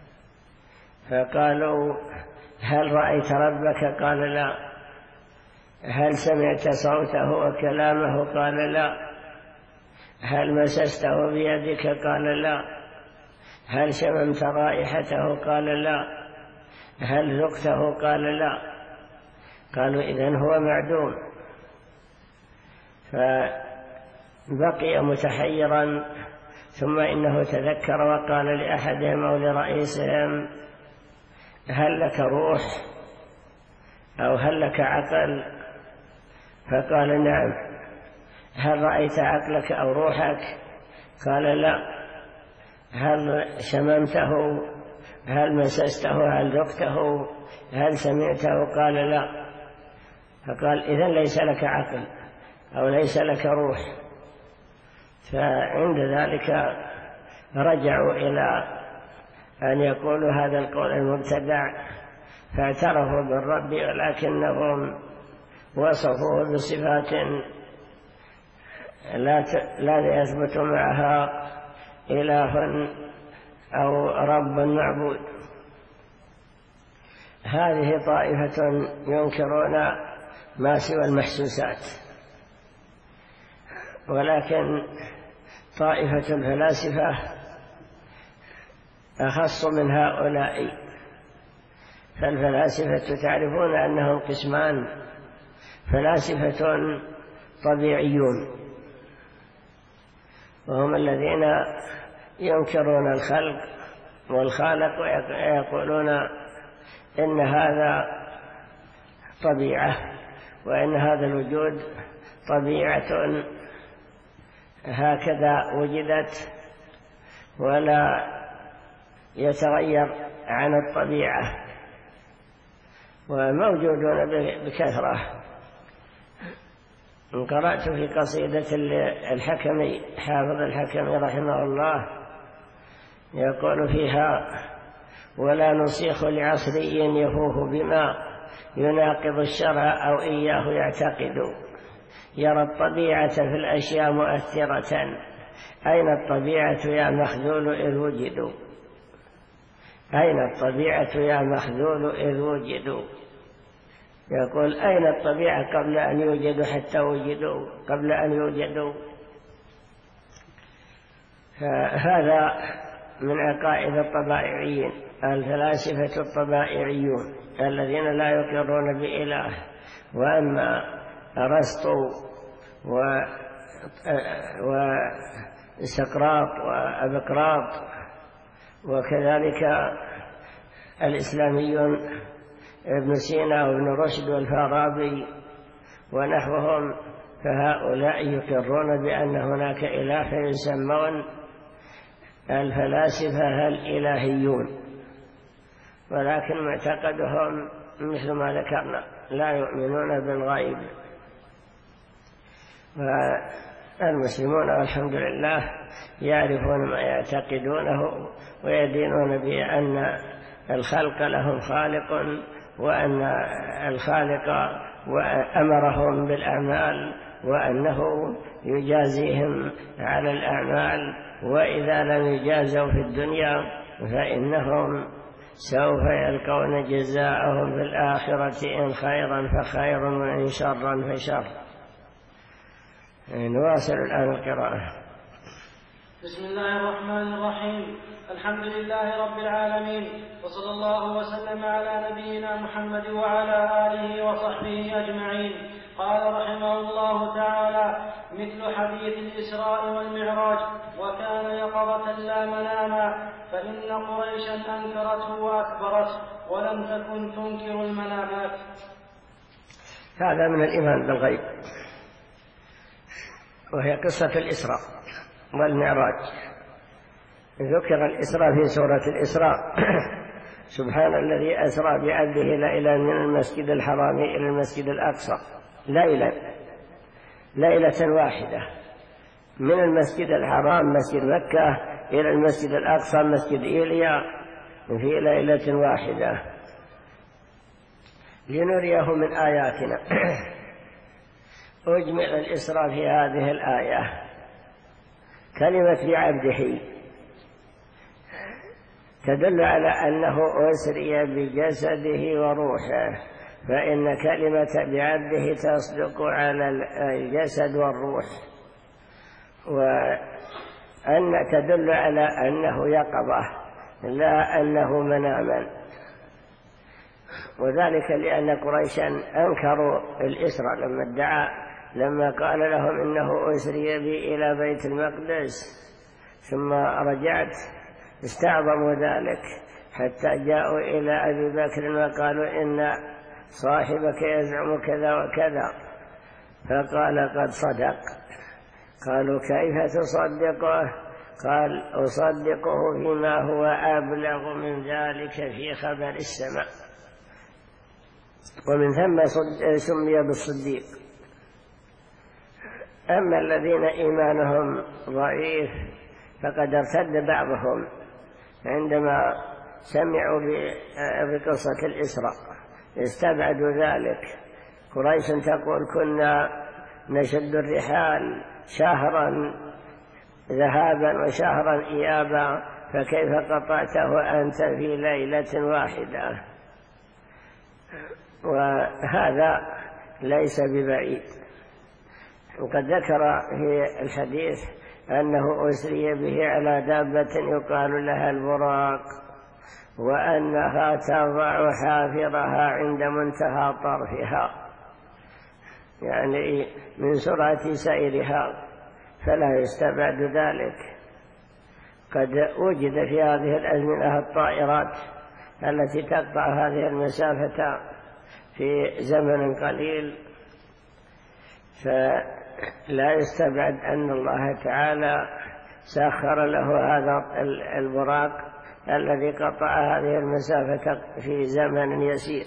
فقالوا هل رأيت ربك؟ قال لا. هل سمعت صوته وكلامه؟ قال لا. هل مسسته بيدك؟ قال لا. هل شممت رائحته؟ قال لا. هل ذقته؟ قال لا. قالوا إذن هو معدوم. فبقي متحيرا، ثم إنه تذكر وقال لأحدهم أو لرئيسهم هل لك روح أو هل لك عقل؟ فقال نعم. هل رأيت عقلك أو روحك؟ قال لا. هل شممته؟ هل مسسته؟ هل ذقته؟ هل سمعته؟ قال لا. فقال إذن ليس لك عقل أو ليس لك روح. فعند ذلك رجعوا إلى أن يقولوا هذا القول المبتدع، فاعترفوا بالرب، ولكنهم وصفوه بصفات لا يثبت معها إله أو رب معبود. هذه طائفة ينكرون ما سوى المحسوسات. ولكن طائفة الفلاسفة أخص من هؤلاء. فالفلاسفة تعرفون أنهم قسمان: فلاسفة طبيعيون، وهم الذين ينكرون الخلق والخالق ويقولون إن هذا طبيعة، وإن هذا الوجود طبيعة هكذا وجدت ولا يتغير عن الطبيعة، وموجودون بكثرة. قرأت في قصيدة الحكمي، حافظ الحكمي رحمه الله، يقول فيها: ولا نصيخ لعصري يفوه بما يناقض الشرع أو إياه يعتقد، يرى الطبيعة في الأشياء مؤثرة، أين الطبيعة يا مخذول إذ وجدوا. أين الطبيعة يا مخذول إذ وجدوا؟ يقول أين الطبيعة قبل أن يوجدوا حتى وجدوا قبل أن يوجدوا. هذا من عقائد الطبائعيين الفلاسفة الطبائعيون الذين لا يقرون بإله. وأما أرسطو وسقراط وأبقراط وكذلك الإسلاميون ابن سينا وابن رشد والفارابي ونحوهم، فهؤلاء يقرون بأن هناك إله، فيسمون الفلاسفة الإلهيون، ولكن معتقدهم مثل ما ذكرنا لا يؤمنون بالغيب. والمسلمون والحمد لله يعرفون ما يعتقدونه ويدينون بأن الخلق لهم خالق، وأن الخالق أمرهم بالأعمال وأنه يجازيهم على الأعمال، وإذا لم يجازوا في الدنيا فإنهم سوف يلقون جزاءهم في الآخرة إن خيرا فخير وإن شرا فشر. نواصل الآن القراءة. بسم الله الرحمن الرحيم. الحمد لله رب العالمين، وصلى الله وسلم على نبينا محمد وعلى آله وصحبه أجمعين. قال رحمه الله تعالى: مثل حديث الإسراء والمعراج، وكان يقظة لا مناما، فإن قريشا أنكرته وأكبرته ولم تكن تنكر المنامات. هذا من الإيمان بالغيب، وهي قصة الإسراء والمعراج. ذكر الإسراء في سورة الإسراء: سبحان الذي أسرى بعبده ليلا من المسجد الحرام إلى المسجد الأقصى، ليلة واحدة، من المسجد الحرام مسجد مكة إلى المسجد الأقصى مسجد إيليا في ليلة واحدة، لنريه من آياتنا. أجمل الإسراء في هذه الآية كلمة بعبده تدل على أنه أسري بجسده وروحه، فإن كلمة بعبده تصدق على الجسد والروح، وأن تدل على أنه يقظة لا أنه مناما. وذلك لأن قريشا أنكروا الإسراء لما قال لهم إنه أسري بي إلى بيت المقدس ثم رجعت، استعظموا ذلك حتى جاءوا إلى أبي بكر وقالوا إن صاحبك يزعم كذا وكذا، فقال قد صدق. قالوا كيف تصدقه؟ قال أصدقه فيما هو أبلغ من ذلك في خبر السماء، ومن ثم سمي بالصديق. أما الذين إيمانهم ضعيف فقد ارتد بعضهم عندما سمعوا بقصة الإسراء، استبعدوا ذلك. قريش تقول كنا نشد الرحال شهرا ذهابا وشهرا إيابا، فكيف قطعته أنت في ليلة واحدة؟ وهذا ليس ببعيد. وقد ذكر في الحديث أنه أسري به على دابة يقال لها البراق، وأنها تضع حافرها عند منتهى طرفها، يعني من سرعة سيرها، فلا يستبعد ذلك. قد وجد في هذه الأزمنة الطائرات التي تقطع هذه المسافة في زمن قليل، فلا يستبعد أن الله تعالى سخر له هذا البراق الذي قطع هذه المسافة في زمن يسير.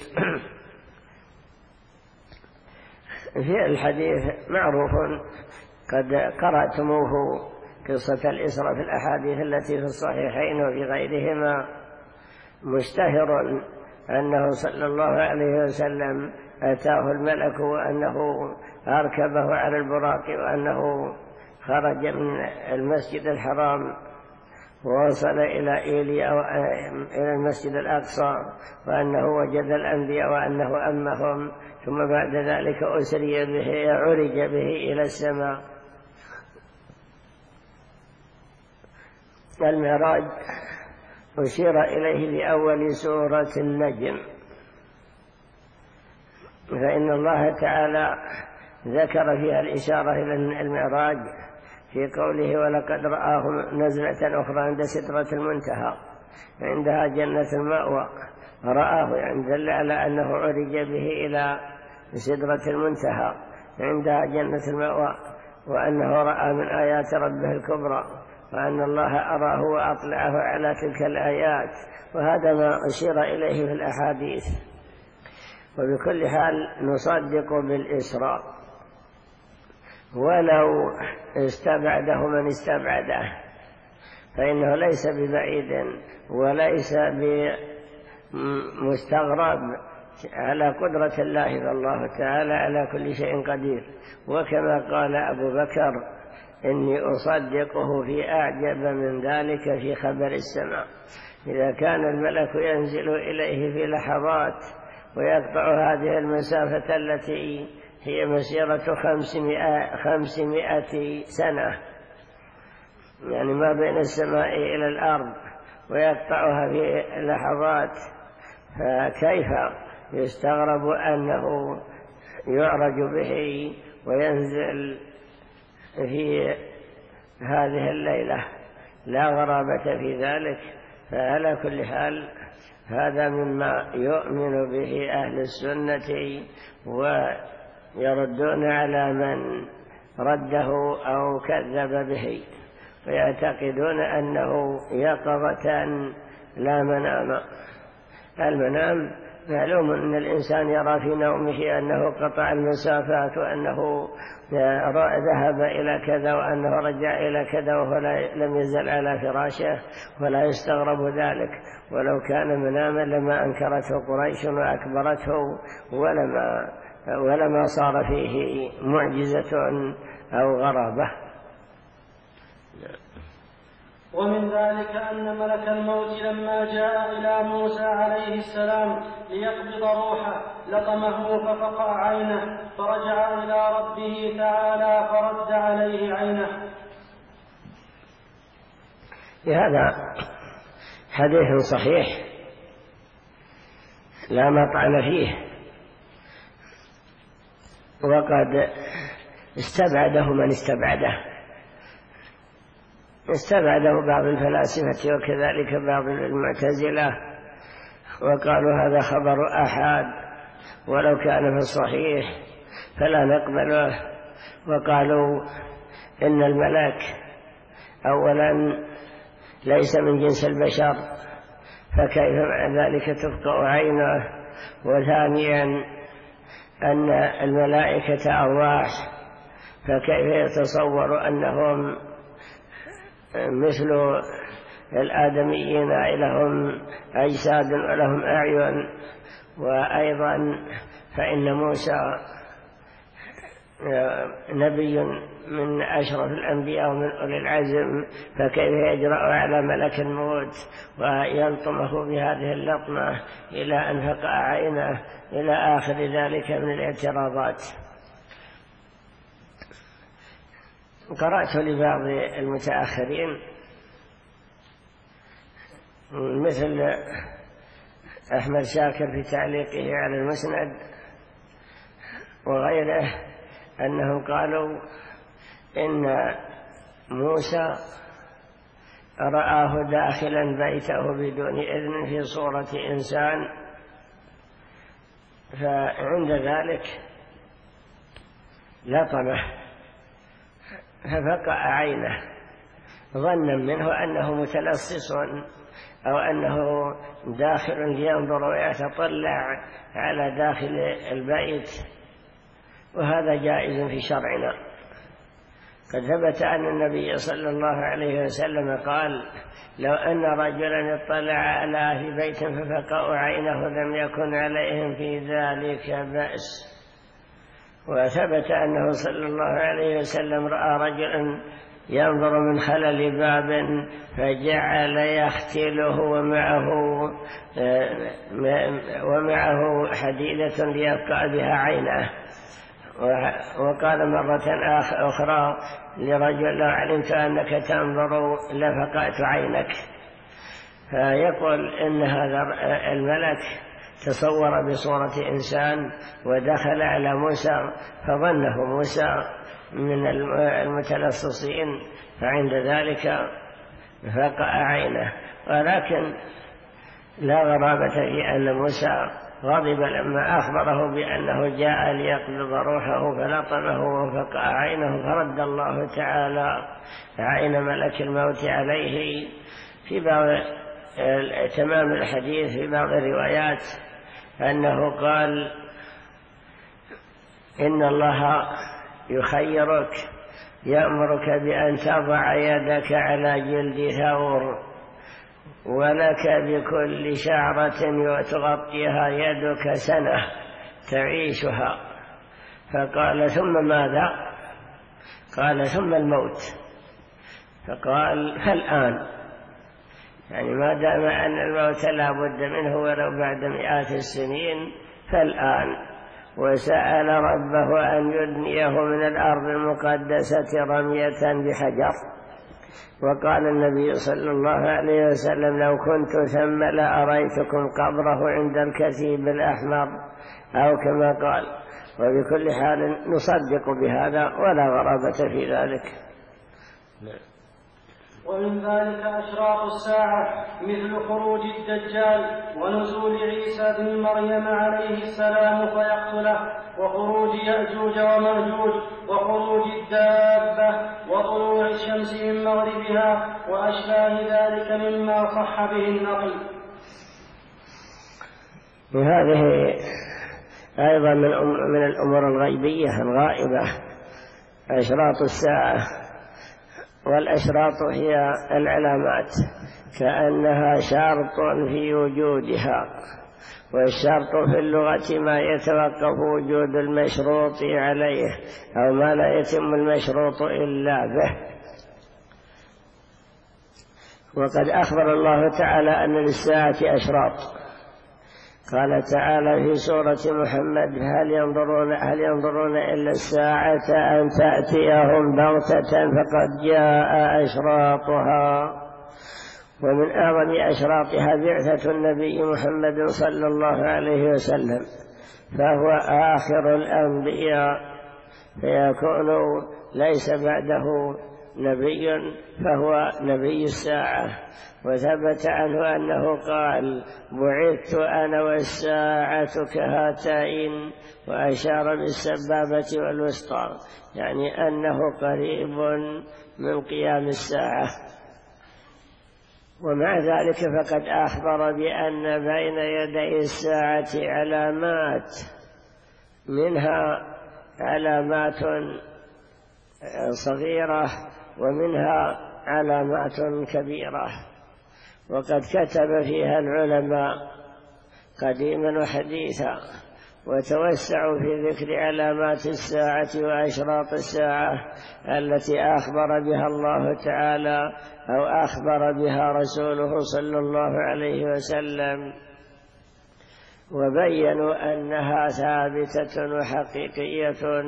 في الحديث معروف قد قرأتموه قصة الإسراء في الأحاديث التي في الصحيحين وفي غيرهما، مشتهر أنه صلى الله عليه وسلم أتاه الملك وأنه أركبه على البراق، وأنه خرج من المسجد الحرام ووصل إلى إيليا إلى المسجد الأقصى، وأنه وجد الأنبياء وأنه أمهم، ثم بعد ذلك أسري به عرج به إلى السماء. المعراج أشير إليه بأول سورة النجم، فإن الله تعالى ذكر فيها الإشارة إلى المعراج في قوله: ولقد رآه نزلة أخرى عند سدرة المنتهى عندها جنة المأوى. رآه يعني دل على أنه عرج به إلى سدرة المنتهى عندها جنة المأوى، وأنه رأى من آيات ربه الكبرى، وأن الله أراه وأطلعه على تلك الآيات، وهذا ما أشير إليه في الأحاديث. وبكل حال نصدق بالإسراء ولو استبعده من استبعده، فإنه ليس ببعيد وليس بمستغرب على قدرة الله، فالله تعالى على كل شيء قدير. وكما قال أبو بكر: إني أصدقه في أعجب من ذلك في خبر السماء. إذا كان الملك ينزل إليه في لحظات ويقطع هذه المسافة التي هي مسيرة 500 سنة، يعني ما بين السماء إلى الأرض، ويقطعها في لحظات، فكيف يستغرب أنه يعرج به وينزل في هذه الليلة؟ لا غرابة في ذلك. فعلى كل حال هذا مما يؤمن به أهل السنة ويردون على من رده أو كذب به، ويعتقدون أنه يقظة لا منام. المنام معلوم أن الإنسان يرى في نومه أنه قطع المسافات، وأنه ذهب إلى كذا، وأنه رجع إلى كذا، وهو لم يزل على فراشه، ولا يستغرب ذلك. ولو كان مناما لما أنكرته قريش وأكبرته، ولما صار فيه معجزة أو غرابة. ومن ذلك أن ملك الموت لما جاء إلى موسى عليه السلام ليقبض روحه لطمه ففقع عينه، فرجع إلى ربه تعالى فرد عليه عينه. هذا حديث صحيح لا مطعن فيه، وقد استبعده من استبعده بعض الفلاسفة وكذلك بعض المعتزلة، وقالوا هذا خبر أحاد، ولو كان في الصحيح فلا نقبله. وقالوا إن الملك أولا ليس من جنس البشر، فكيف مع ذلك تفقع عينه؟ وثانيا أن الملائكة أرواح، فكيف يتصور أنهم مثل الآدميين لهم أجساد ولهم أعين؟ وأيضا فإن موسى نبي من أشرف الأنبياء ومن أولي العزم، فكيف يجرأ على ملك الموت ويلطمه بهذه اللطمة إلى أن فقع عينه، إلى آخر ذلك من الاعتراضات. قرأت لبعض المتأخرين مثل أحمد شاكر في تعليقه على المسند وغيره أنهم قالوا إن موسى رآه داخلا بيته بدون إذن في صورة إنسان، فعند ذلك لطمه ففقع عينه ظنا منه أنه متلصص أو أنه داخل لينظر ويتطلع على داخل البيت، وهذا جائز في شرعنا. قد ثبت أن النبي صلى الله عليه وسلم قال: لو أن رجلا اطلع على أهل بيت ففقعوا عينه لم يكن عليهم في ذلك بأس. وثبت أنه صلى الله عليه وسلم رأى رجلا ينظر من خلل باب فجعل يختله ومعه حديدة ليبقى بها عينه. وقال مرة أخرى لرجل: لو علمت أنك تنظر لفقأت عينك. فيقول إن هذا الملك تصور بصورة إنسان ودخل على موسى فظنه موسى من المتلصصين، فعند ذلك فقأ عينه. ولكن لا غرابة في أن موسى غضب لما أخبره بأنه جاء ليقبض روحه فلطمه وفقأ عينه، فرد الله تعالى عين ملك الموت عليه. في بعض تمام الحديث في بعض الروايات أنه قال: إن الله يخيرك، يأمرك بأن تضع يدك على جلد ثور، ولك بكل شعرة تغطيها يدك سنة تعيشها. فقال: ثم ماذا؟ قال: ثم الموت. فقال: فالآن، يعني ما دام أن الموت لا بد منه ولو بعد مئات السنين فالآن. وسأل ربه أن يدنيه من الأرض المقدسة رمية بحجر. وقال النبي صلى الله عليه وسلم: لو كنت ثم لأريتكم قبره عند الكثيب الأحمر، أو كما قال. وبكل حال نصدق بهذا ولا غرابة في ذلك. ومن ذلك أشراط الساعة مثل خروج الدجال ونزول عيسى بن مريم عليه السلام فيقتله، وخروج يأجوج ومأجوج، وخروج الدابة، وطلوع الشمس من مغربها، وأشباه ذلك مما صح به النقل. وهذه أيضا من الأمور الغيبية الغائبة، أشراط الساعة. والأشراط هي العلامات كأنها شرط في وجودها، والشرط في اللغة ما يتوقف وجود المشروط عليه أو ما لا يتم المشروط إلا به. وقد أخبر الله تعالى أن للساعة أشراط. قال تعالى في سورة محمد: هل ينظرون إلا الساعة أن تأتيهم بغتة فقد جاء أشراطها. ومن أعظم أشراطها بعثة النبي محمد صلى الله عليه وسلم، فهو آخر الأنبياء، فيكون ليس بعده نبي، فهو نبي الساعة. وثبت عنه أنه قال: بعثت أنا والساعة كهاتين، وأشار بالسبابة والوسطى، يعني أنه قريب من قيام الساعة. ومع ذلك فقد أخبر بأن بين يدي الساعة علامات، منها علامات صغيرة ومنها علامات كبيرة، وقد كتب فيها العلماء قديما وحديثا، وتوسعوا في ذكر علامات الساعة وأشراط الساعة التي أخبر بها الله تعالى أو أخبر بها رسوله صلى الله عليه وسلم، وبينوا أنها ثابتة وحقيقية،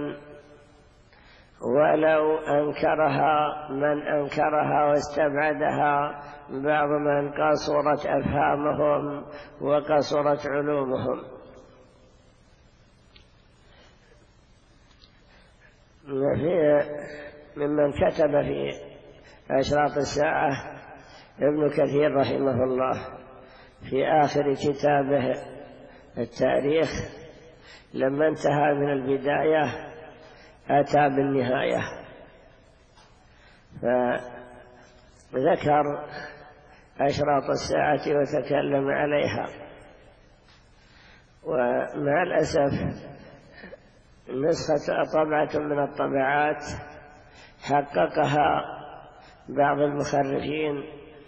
ولو أنكرها من أنكرها واستبعدها بعض من قصرت أفهامهم وقصرت علومهم. ممن كتب في أشراط الساعة ابن كثير رحمه الله في آخر كتابه التاريخ، لما انتهى من البداية أتى بالنهاية، فذكر أشراط الساعة وتكلم عليها. ومع الأسف نسخة طبعة من الطبعات حققها بعض المخرجين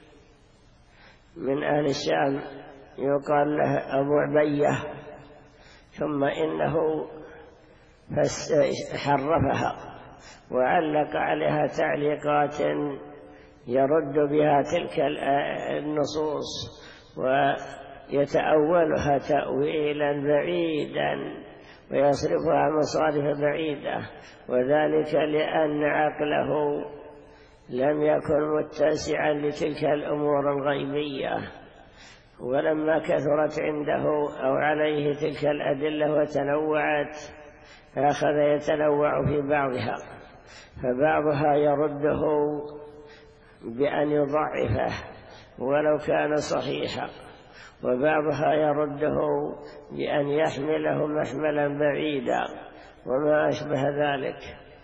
من أهل الشام يقال له أبو عبية، ثم إنه حرفها وعلق عليها تعليقات يرد بها تلك النصوص ويتأولها تأويلا بعيدا ويصرفها مصارف بعيدة، وذلك لأن عقله لم يكن متسعا لتلك الأمور الغيبية، ولما كثرت عنده أو عليه تلك الأدلة وتنوعت أخذ يتنوع في بعضها، فبعضها يرده بأن يضعفه ولو كان صحيحا، وبعضها يرده بأن يحمله محملا بعيدا وما أشبه ذلك.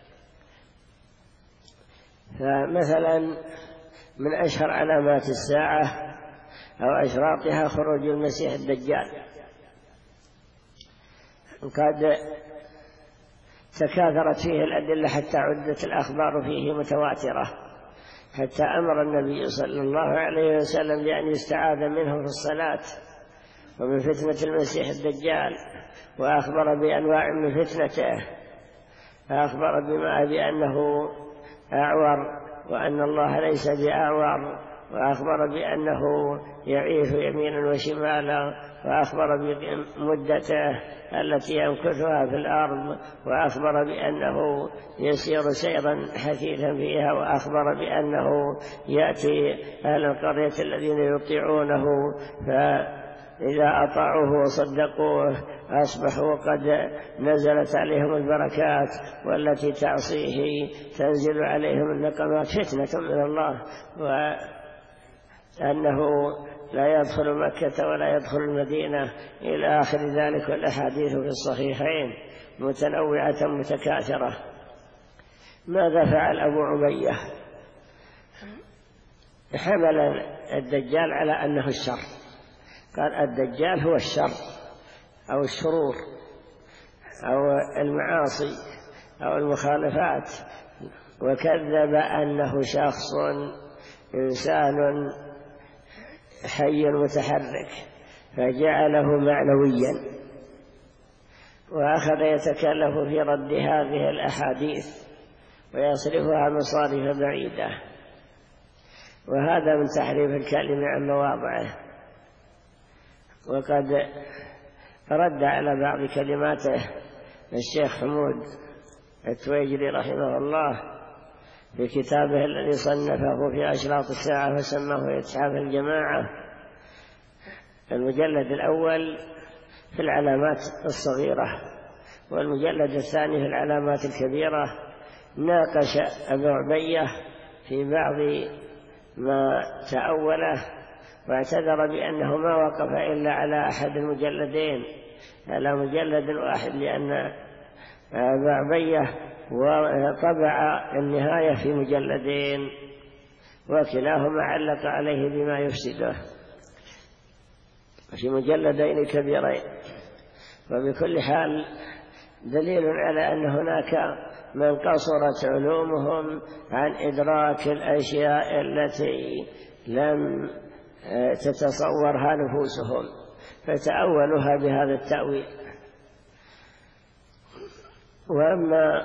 فمثلا من أشهر علامات الساعة أو أشراطها خروج المسيح الدجال، قد تكاثرت فيه الأدلة حتى عدت الأخبار فيه متواترة، حتى أمر النبي صلى الله عليه وسلم بأن يستعاذ منه في الصلاة ومن فتنة المسيح الدجال، وأخبر بأنواع من فتنته، أخبر بأنه أعور وأن الله ليس بأعور، وأخبر بأنه يعيش يمينا وشمالا، وأخبر بمدته التي يمكثها في الأرض، وأخبر بأنه يسير سيرا حثيثا فيها، وأخبر بأنه يأتي أهل القرية الذين يطيعونه فإذا أطاعوه وصدقوه أصبحوا قد نزلت عليهم البركات، والتي تعصيه تنزل عليهم النقمات، فتنة من الله، وأنه لا يدخل مكة ولا يدخل المدينة إلى آخر ذلك، والأحاديث في الصحيحين متنوعة متكاثرة. ماذا فعل أبو عبية؟ حمل الدجال على أنه الشر، قال الدجال هو الشر أو الشرور أو المعاصي أو المخالفات، وكذب أنه شخص إنسان حي متحرك، فجعله معنويا، وأخذ يتكلف في رد هذه الأحاديث ويصرفها مصارف بعيدة، وهذا من تحريف الكلمة عن مواضعه. وقد رد على بعض كلماته الشيخ حمود التويجري رحمه الله في كتابه الذي صنفه في أشراط الساعة وسماه إتحاف الجماعة، المجلد الأول في العلامات الصغيرة والمجلد الثاني في العلامات الكبيرة. ناقش أبو عبية في بعض ما تأوله، واعتذر بأنه ما وقف إلا على أحد المجلدين، على مجلد واحد، لأن أبو عبية وطبع النهاية في مجلدين، وكلاهما علق عليه بما يفسده في مجلدين كبيرين. وبكل حال دليل على أن هناك من قصرت علومهم عن إدراك الأشياء التي لم تتصورها نفوسهم، فتأولها بهذا التأويل. وأما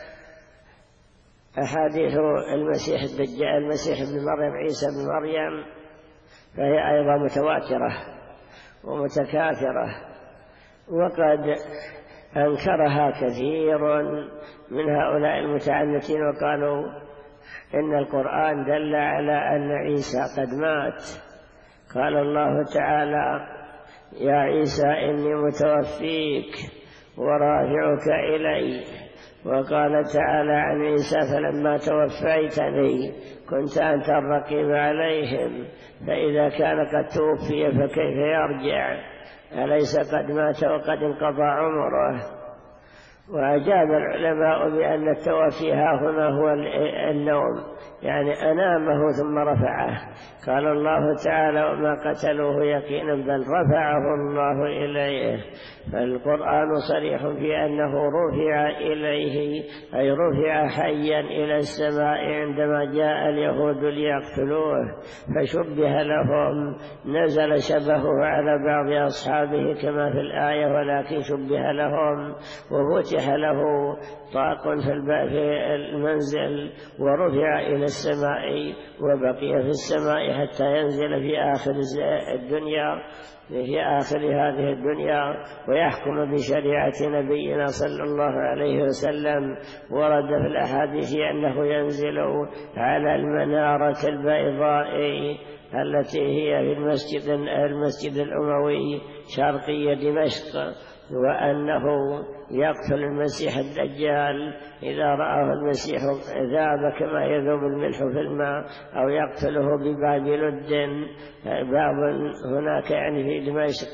أحاديث المسيح الدجال، المسيح ابن مريم، عيسى ابن مريم، فهي أيضا متواترة ومتكاثرة، وقد أنكرها كثير من هؤلاء المتعنتين، وقالوا إن القرآن دل على أن عيسى قد مات. قال الله تعالى: يا عيسى إني متوفيك ورافعك إلي. وقال تعالى عن عيسى: فلما توفيتني كنت أنت الرقيب عليهم، فإذا كان قد توفي فكيف يرجع؟ أليس قد مات وقد انقضى عمره؟ وأجاب العلماء بأن التوفي ها هنا هو النوم، يعني أنامه ثم رفعه. قال الله تعالى: وما قتلوه يقينا بل رفعه الله إليه. فالقرآن صريح في أنه رفع إليه، أي رفع حيا إلى السماء عندما جاء اليهود ليقتلوه، فشبه لهم، نزل شبهه على بعض أصحابه كما في الآية، ولكن شبه لهم وفتح وفتح له طاق في المنزل ورفع إلى السماء وبقي في السماء حتى ينزل في آخر الدنيا، في آخر هذه الدنيا، ويحكم بشريعة نبينا صلى الله عليه وسلم. ورد في الأحاديث أنه ينزل على المنارة البيضاء التي هي في المسجد الأموي شرقي دمشق، وأنه يقتل المسيح الدجال إذا رآه المسيح ذاب كما يذوب الملح في الماء، أو يقتله بباب لد، باب هناك يعني في دمشق.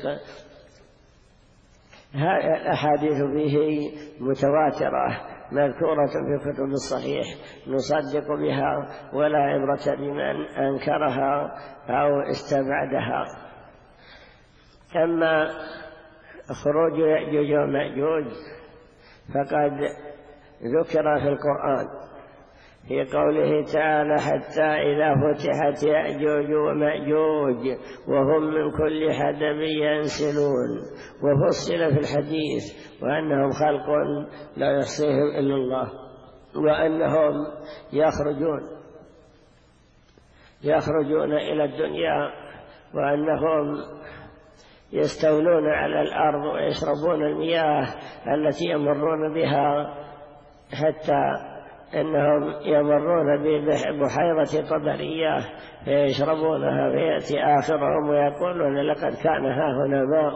الأحاديث به متواترة مذكورة في كتب الصحيح نصدق بها، ولا عبرة بمن أنكرها أو استبعدها. أما خروج يأجوج ومأجوج فقد ذكر في القرآن في قوله تعالى: حتى إذا فتحت يأجوج ومأجوج وهم من كل حدب ينسلون. وفصل في الحديث وأنهم خلق لا يحصيهم إلا الله، وأنهم يخرجون إلى الدنيا، وأنهم يستولون على الأرض ويشربون المياه التي يمرون بها، حتى أنهم يمرون ببحيرة طبرية فيشربونها، فيأتي آخرهم ويقولون: لقد كان هاهنا ماء.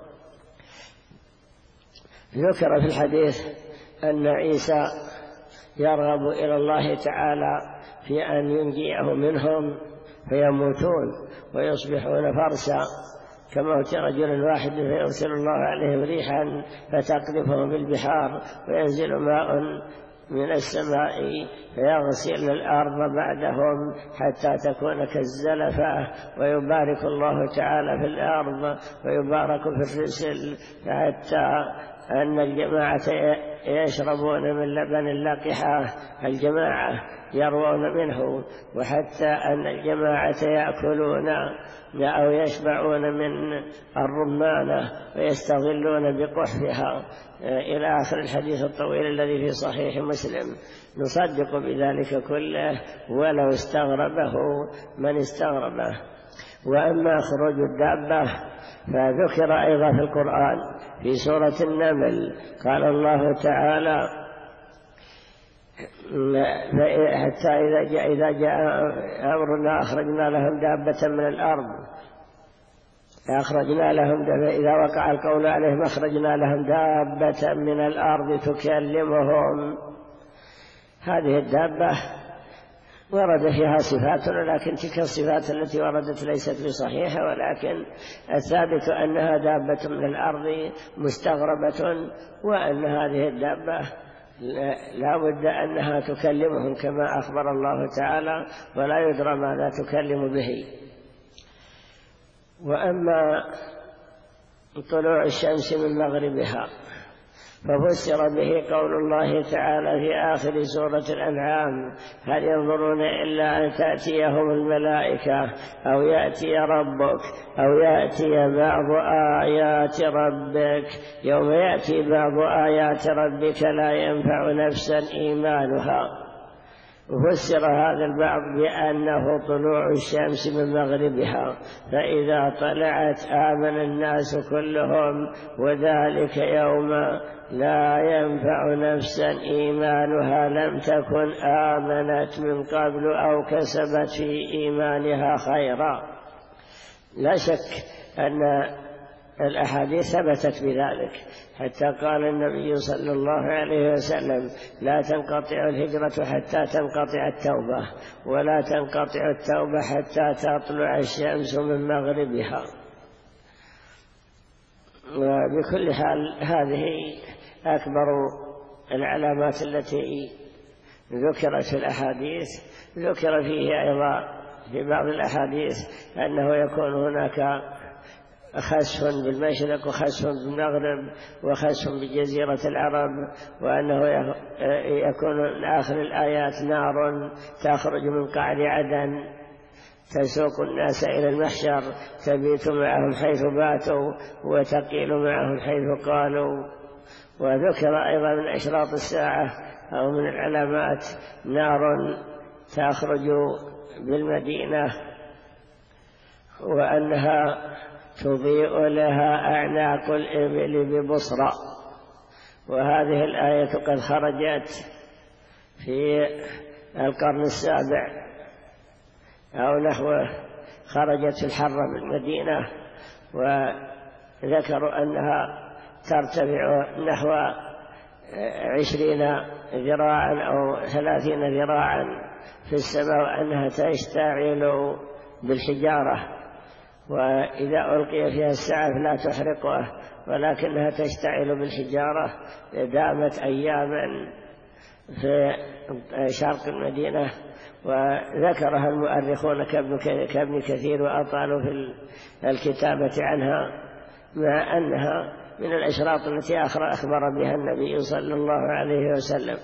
ذكر في الحديث أن عيسى يرغب إلى الله تعالى في أن ينجيه منهم فيموتون ويصبحون فرسا كموت رجل واحد، فيرسل الله عليهم ريحا فتقذفهم بالبحار، وينزل ماء من السماء فيغسل الأرض بعدهم حتى تكون كالزلفة، ويبارك الله تعالى في الأرض ويبارك في الرسل، حتى أن الجماعة يشربون من لبن اللقحة، الجماعة يروون منه، وحتى أن الجماعة يأكلون أو يشبعون من الرمانة ويستظلون بقحفها، إلى آخر الحديث الطويل الذي في صحيح مسلم. نصدق بذلك كله ولو استغربه من استغربه. وأما خروج الدابة فذكر أيضا في القرآن في سورة النمل، قال الله تعالى: حتى إذا جاء أمرنا أخرجنا لهم دابة من الأرض، إذا وقع القول عليهم أخرجنا لهم دابة من الأرض تكلمهم. هذه الدابة ورد فيها صفات، ولكن تلك الصفات التي وردت ليست بصحيحة، ولكن الثابت أنها دابة من الأرض مستغربة، وأن هذه الدابة لا بد أنها تكلمهم كما أخبر الله تعالى، ولا يدرى ماذا تكلم به. وأما طلوع الشمس من مغربها ففسر به قول الله تعالى في آخر سورة الأنعام: هل ينظرون إلا أن تأتيهم الملائكة أو يأتي ربك أو يأتي بعض آيات ربك. يوم يأتي بعض آيات ربك لا ينفع نفسا إيمانها. وفسر هذا البعض بأنه طلوع الشمس من مغربها، فإذا طلعت آمن الناس كلهم، وذلك يوم لا ينفع نفسا إيمانها لم تكن آمنت من قبل أو كسبت في إيمانها خيرا. لا شك أن الأحاديث ثبتت بذلك، حتى قال النبي صلى الله عليه وسلم: لا تنقطع الهجرة حتى تنقطع التوبة، ولا تنقطع التوبة حتى تطلع الشمس من مغربها. وبكل حال هذه أكبر العلامات التي ذكرت في الأحاديث. ذكر فيه أيضا في بعض الأحاديث أنه يكون هناك خسف بالمشرق وخسف بالمغرب وخسف بجزيرة العرب، وأنه يكون من آخر الآيات نار تخرج من قعر عدن تسوق الناس إلى المحشر، تبيت معهم حيث باتوا وتقيل معهم حيث قالوا. وذكر أيضا من أشراط الساعة أو من العلامات نار تخرج بالمدينة وأنها تضيء لها أعناق الإبل ببصرى. وهذه الآية قد خرجت في القرن السابع أو نحوه، خرجت في الحرة بالمدينة، وذكروا أنها ترتفع نحو 20 ذراعا أو 30 ذراعا في السماء، وأنها تشتعل بالحجارة، وإذا ألقي فيها السعف لا تحرقه ولكنها تشتعل بالحجارة. دامت أياما في شرق المدينة، وذكرها المؤرخون كابن كثير وأطالوا في الكتابة عنها، مع أنها من الأشراط التي أخبر بها النبي صلى الله عليه وسلم.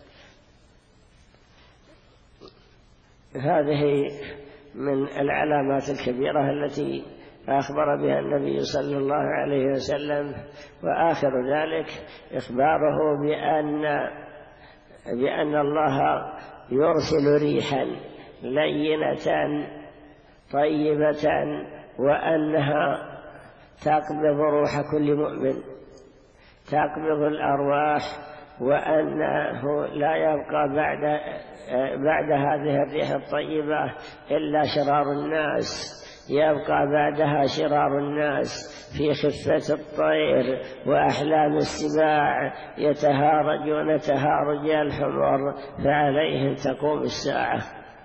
هذه من العلامات الكبيرة التي أخبر بها النبي صلى الله عليه وسلم. وآخر ذلك إخباره بأن الله يرسل ريحا لينة طيبة، وأنها تقبض روح كل مؤمن، تقبض الأرواح، وأنه لا يبقى بعد هذه الريح الطيبة إلا شرار الناس، يبقى بعدها شرار الناس في خفة الطير وأحلام السباع، يتهارجون تهارج الحمر، فعليهم تقوم الساعة.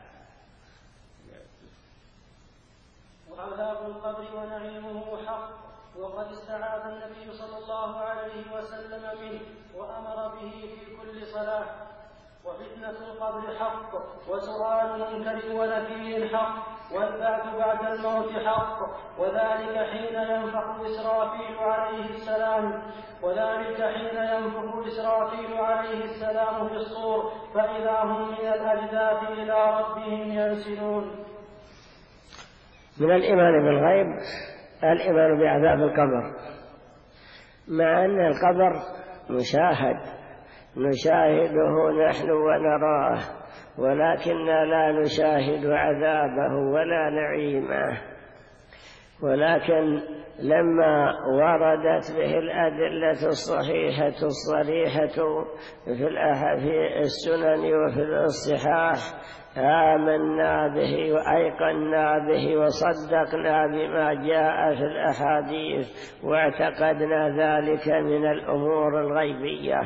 وعذاب القبر ونعيمه حق، وقد استعاذ النبي صلى الله عليه وسلم منه وأمر به في كل صلاة. وفتنة القبر حق، وسؤال منكر ونكير حق، والبعث بعد الموت حق، وذلك حين ينفخ إسرافيل عليه السلام في الصور، فإذا هم من الأجداث إلى ربهم ينسلون. من الإيمان بالغيب الإيمان بعذاب القبر، مع أن القبر نشاهده نحن ونراه، ولكننا لا نشاهد عذابه ولا نعيمه. ولكن لما وردت به الأدلة الصحيحة الصريحة في السنن وفي الصحاح آمنا به وأيقنا به وصدقنا بما جاء في الأحاديث، واعتقدنا ذلك من الأمور الغيبية.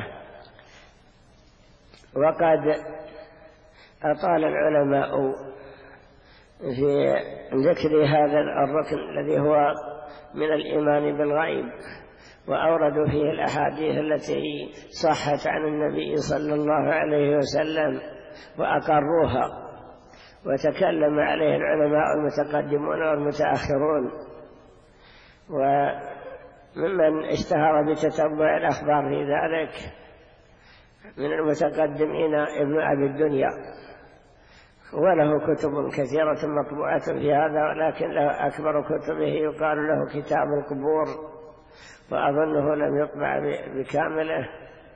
وقد أطال العلماء في ذكر هذا الركن الذي هو من الإيمان بالغيب، وأوردوا فيه الأحاديث التي صحت عن النبي صلى الله عليه وسلم وأقروها، وتكلم عليه العلماء المتقدمون والمتأخرون. وممن اشتهر بتتبع الأخبار في ذلك من المتقدمين ابن أبي الدنيا، وله كتب كثيرة مطبوعة في هذا، ولكن له أكبر كتبه يقال له كتاب القبور، وأظنه لم يطبع بكامله.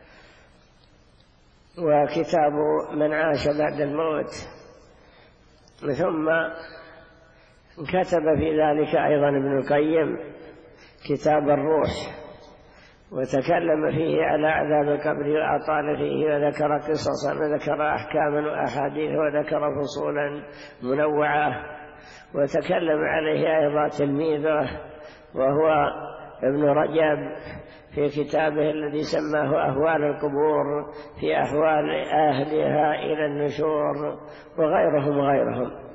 وكتاب من عاش بعد الموت. ثم كتب في ذلك أيضا ابن القيم كتاب الروح، وتكلم فيه على عذاب القبر وأطال فيه، وذكر قصصا وذكر أحكاما وأحاديث وذكر فصولا منوعة. وتكلم عليه أيضا تلميذه وهو ابن رجب في كتابه الذي سماه أهوال القبور، في أحوال أهلها إلى النشور، وغيرهم.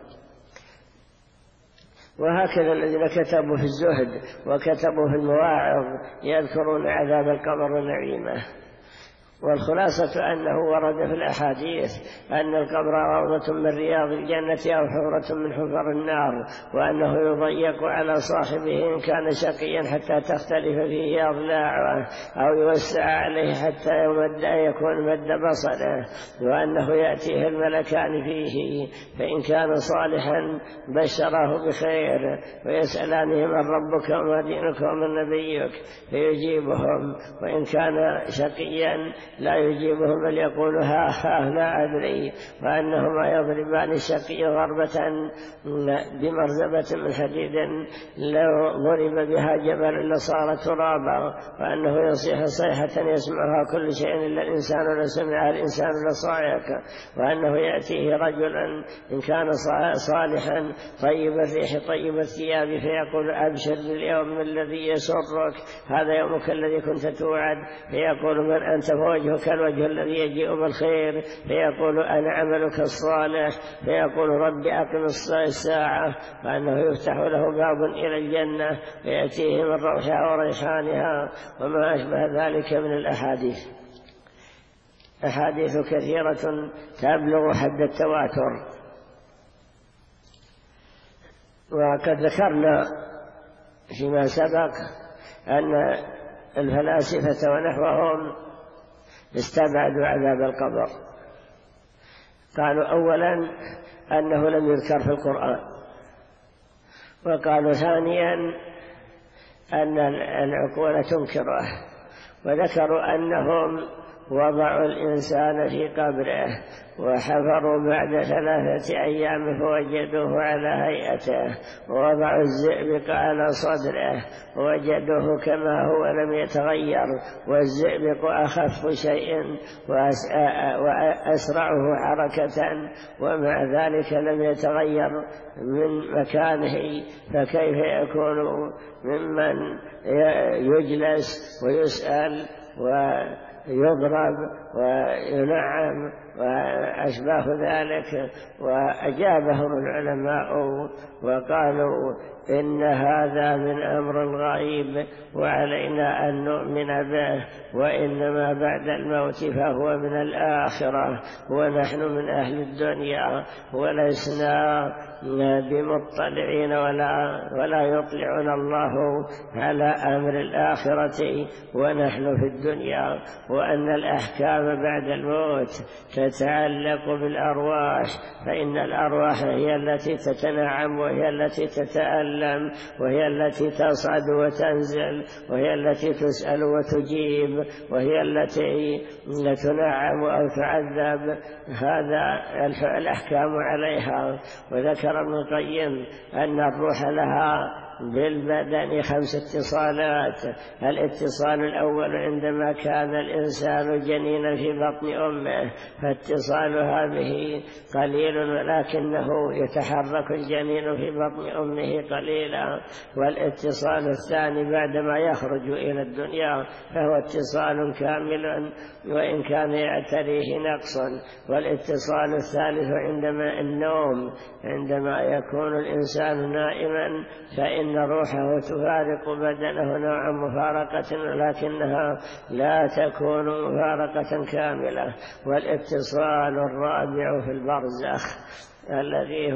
وهكذا الذين كتبوا في الزهد وكتبوا في المواعظ يذكرون عذاب القبر ونعيمه. والخلاصة أنه ورد في الأحاديث أن القبر روضة من رياض الجنة أو حفرة من حفر النار، وأنه يضيق على صاحبه إن كان شقيا حتى تختلف فيه أضلاعه، أو يوسع عليه حتى يكون مد بصره، وأنه يأتيه الملكان فيه، فإن كان صالحا بشره بخير ويسألانه من ربك وما دينك ومن نبيك فيجيبهم، وإن كان شقيا لا يجيبهم بل يقول ها لا أدري، وأنهما يضربان الشقي ضربة بمرزبة من حديد لو ضرب بها جبل لصار ترابا، وأنه يصيح صيحة يسمعها كل شيء إلا الإنسان لسمعها الإنسان لصاعق، وأنه يأتيه رجلا إن كان صالحا طيب الريح طيب الثياب فيقول أبشر باليوم الذي يسرك، هذا يومك الذي كنت توعد، فيقول من أنت؟ فوجهك الوجه الذي يجيء بالخير، فيقول أنا عملك الصالح، فيقول ربي أقم الساعة، فأنه يفتح له باب إلى الجنة فيأتيه من روحها وريحانها وما أشبه ذلك من الأحاديث. أحاديث كثيرة تبلغ حد التواتر. وقد ذكرنا فيما سبق أن الفلاسفة ونحوهم استبعدوا عذاب القبر، قالوا أولا أنه لم يذكر في القرآن، وقالوا ثانيا أن العقول تنكره، وذكروا أنهم وضعوا الإنسان في قبره وحفروا بعد 3 أيام فوجدوه على هيئته، ووضعوا الزئبق على صدره ووجدوه كما هو لم يتغير، والزئبق أخف شيء وأسرعه حركة، ومع ذلك لم يتغير من مكانه، فكيف يكون ممن يجلس ويسأل ويضرب وينعم وأشباه ذلك؟ وأجابهم العلماء وقالوا إن هذا من أمر الغيب وعلينا أن نؤمن به، وإنما بعد الموت فهو من الآخرة، ونحن من أهل الدنيا ولسنا بمطلعين ولا يطلعنا الله على أمر الآخرة ونحن في الدنيا، وأن الأحكام بعد الموت تتعلق بالأرواح، فإن الأرواح هي التي تتنعم وهي التي تتألم وهي التي تصعد وتنزل وهي التي تسأل وتجيب وهي التي تنعم أو تعذب، هذا الأحكام عليها. وذكر ابن القيم أن الروح لها بالبدن 5 اتصالات. الاتصال الأول عندما كان الإنسان جنينا في بطن أمه، فاتصالها به قليل ولكنه يتحرك الجنين في بطن أمه قليلا. والاتصال الثاني بعدما يخرج إلى الدنيا فهو اتصال كامل وإن كان يعتريه نقص. والاتصال الثالث عندما النوم، عندما يكون الإنسان نائما فإن روحه تفارق بدنه نوع مفارقة، ولكنها لا تكون مفارقة كاملة. والاتصال الرابع في البرزخ الذي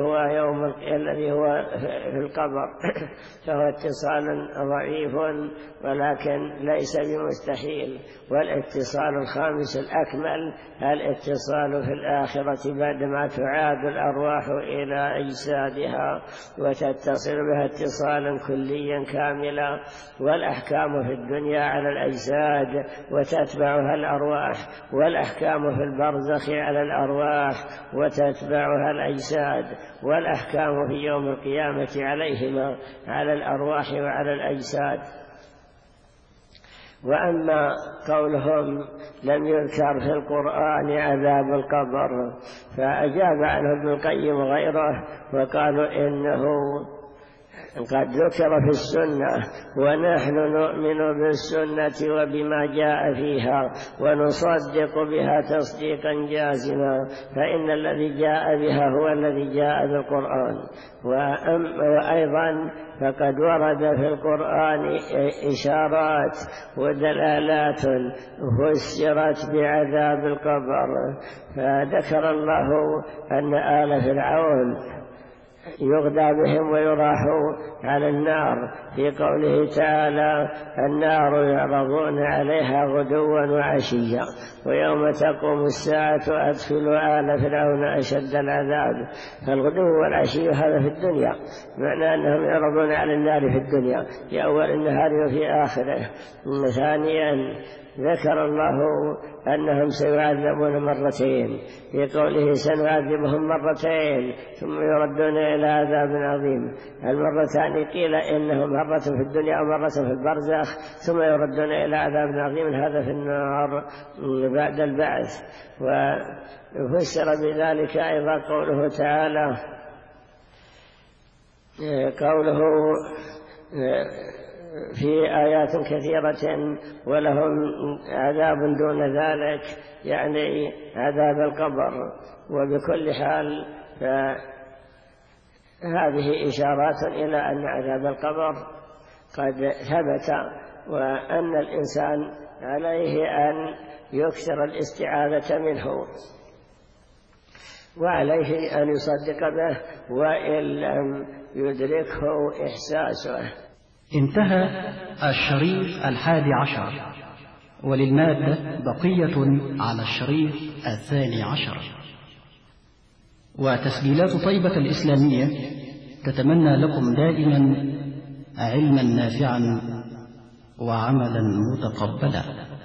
هو في القبر، فهو اتصال ضعيف ولكن ليس بمستحيل. والاتصال الخامس الأكمل الاتصال في الآخرة بعدما تعاد الأرواح إلى أجسادها وتتصل بها اتصالا كليا كاملا. والأحكام في الدنيا على الأجساد وتتبعها الأرواح، والأحكام في البرزخ على الأرواح وتتبعها الأجساد، والأحكام في يوم القيامة عليهما، على الأرواح وعلى الأجساد. وأما قولهم لم يذكر في القرآن عذاب القبر، فأجاب عنه ابن القيم وغيره وقالوا إنه قد ذكر في السنة ونحن نؤمن بالسنة وبما جاء فيها ونصدق بها تصديقا جازما، فإن الذي جاء بها هو الذي جاء بالقرآن. وأيضا فقد ورد في القرآن إشارات ودلالات فسرت بعذاب القبر، فذكر الله أن آل فرعون يغدى بهم ويراحوا على النار في قوله تعالى: النار يعرضون عليها غدوا وعشيا ويوم تقوم الساعة أدخلوا آل فرعون أشد العذاب. فالغدو والعشي هذا في الدنيا، معنى أنهم يعرضون على النار في الدنيا في أول النهار وفي آخره. ثانيا ذكر الله أنهم سيعذبون مرتين في قوله: سنعذبهم مرتين ثم يردون إلى عذاب عظيم. المرتان قيل إنهم مرة في الدنيا ومرة في البرزخ، ثم يردون إلى عذاب عظيم، هذا في النار بعد البعث. وفسر بذلك أيضا قوله تعالى، قوله في آيات كثيرة: ولهم عذاب دون ذلك، يعني عذاب القبر. وبكل حال فهذه إشارات إلى أن عذاب القبر قد ثبت، وأن الإنسان عليه أن يكثر الاستعاذة منه، وعليه أن يصدق به وإن لم يدركه إحساسه. انتهى الشريط 11، وللمادة بقية على الشريط 12. وتسجيلات طيبة الإسلامية تتمنى لكم دائما علما نافعا وعملا متقبلا.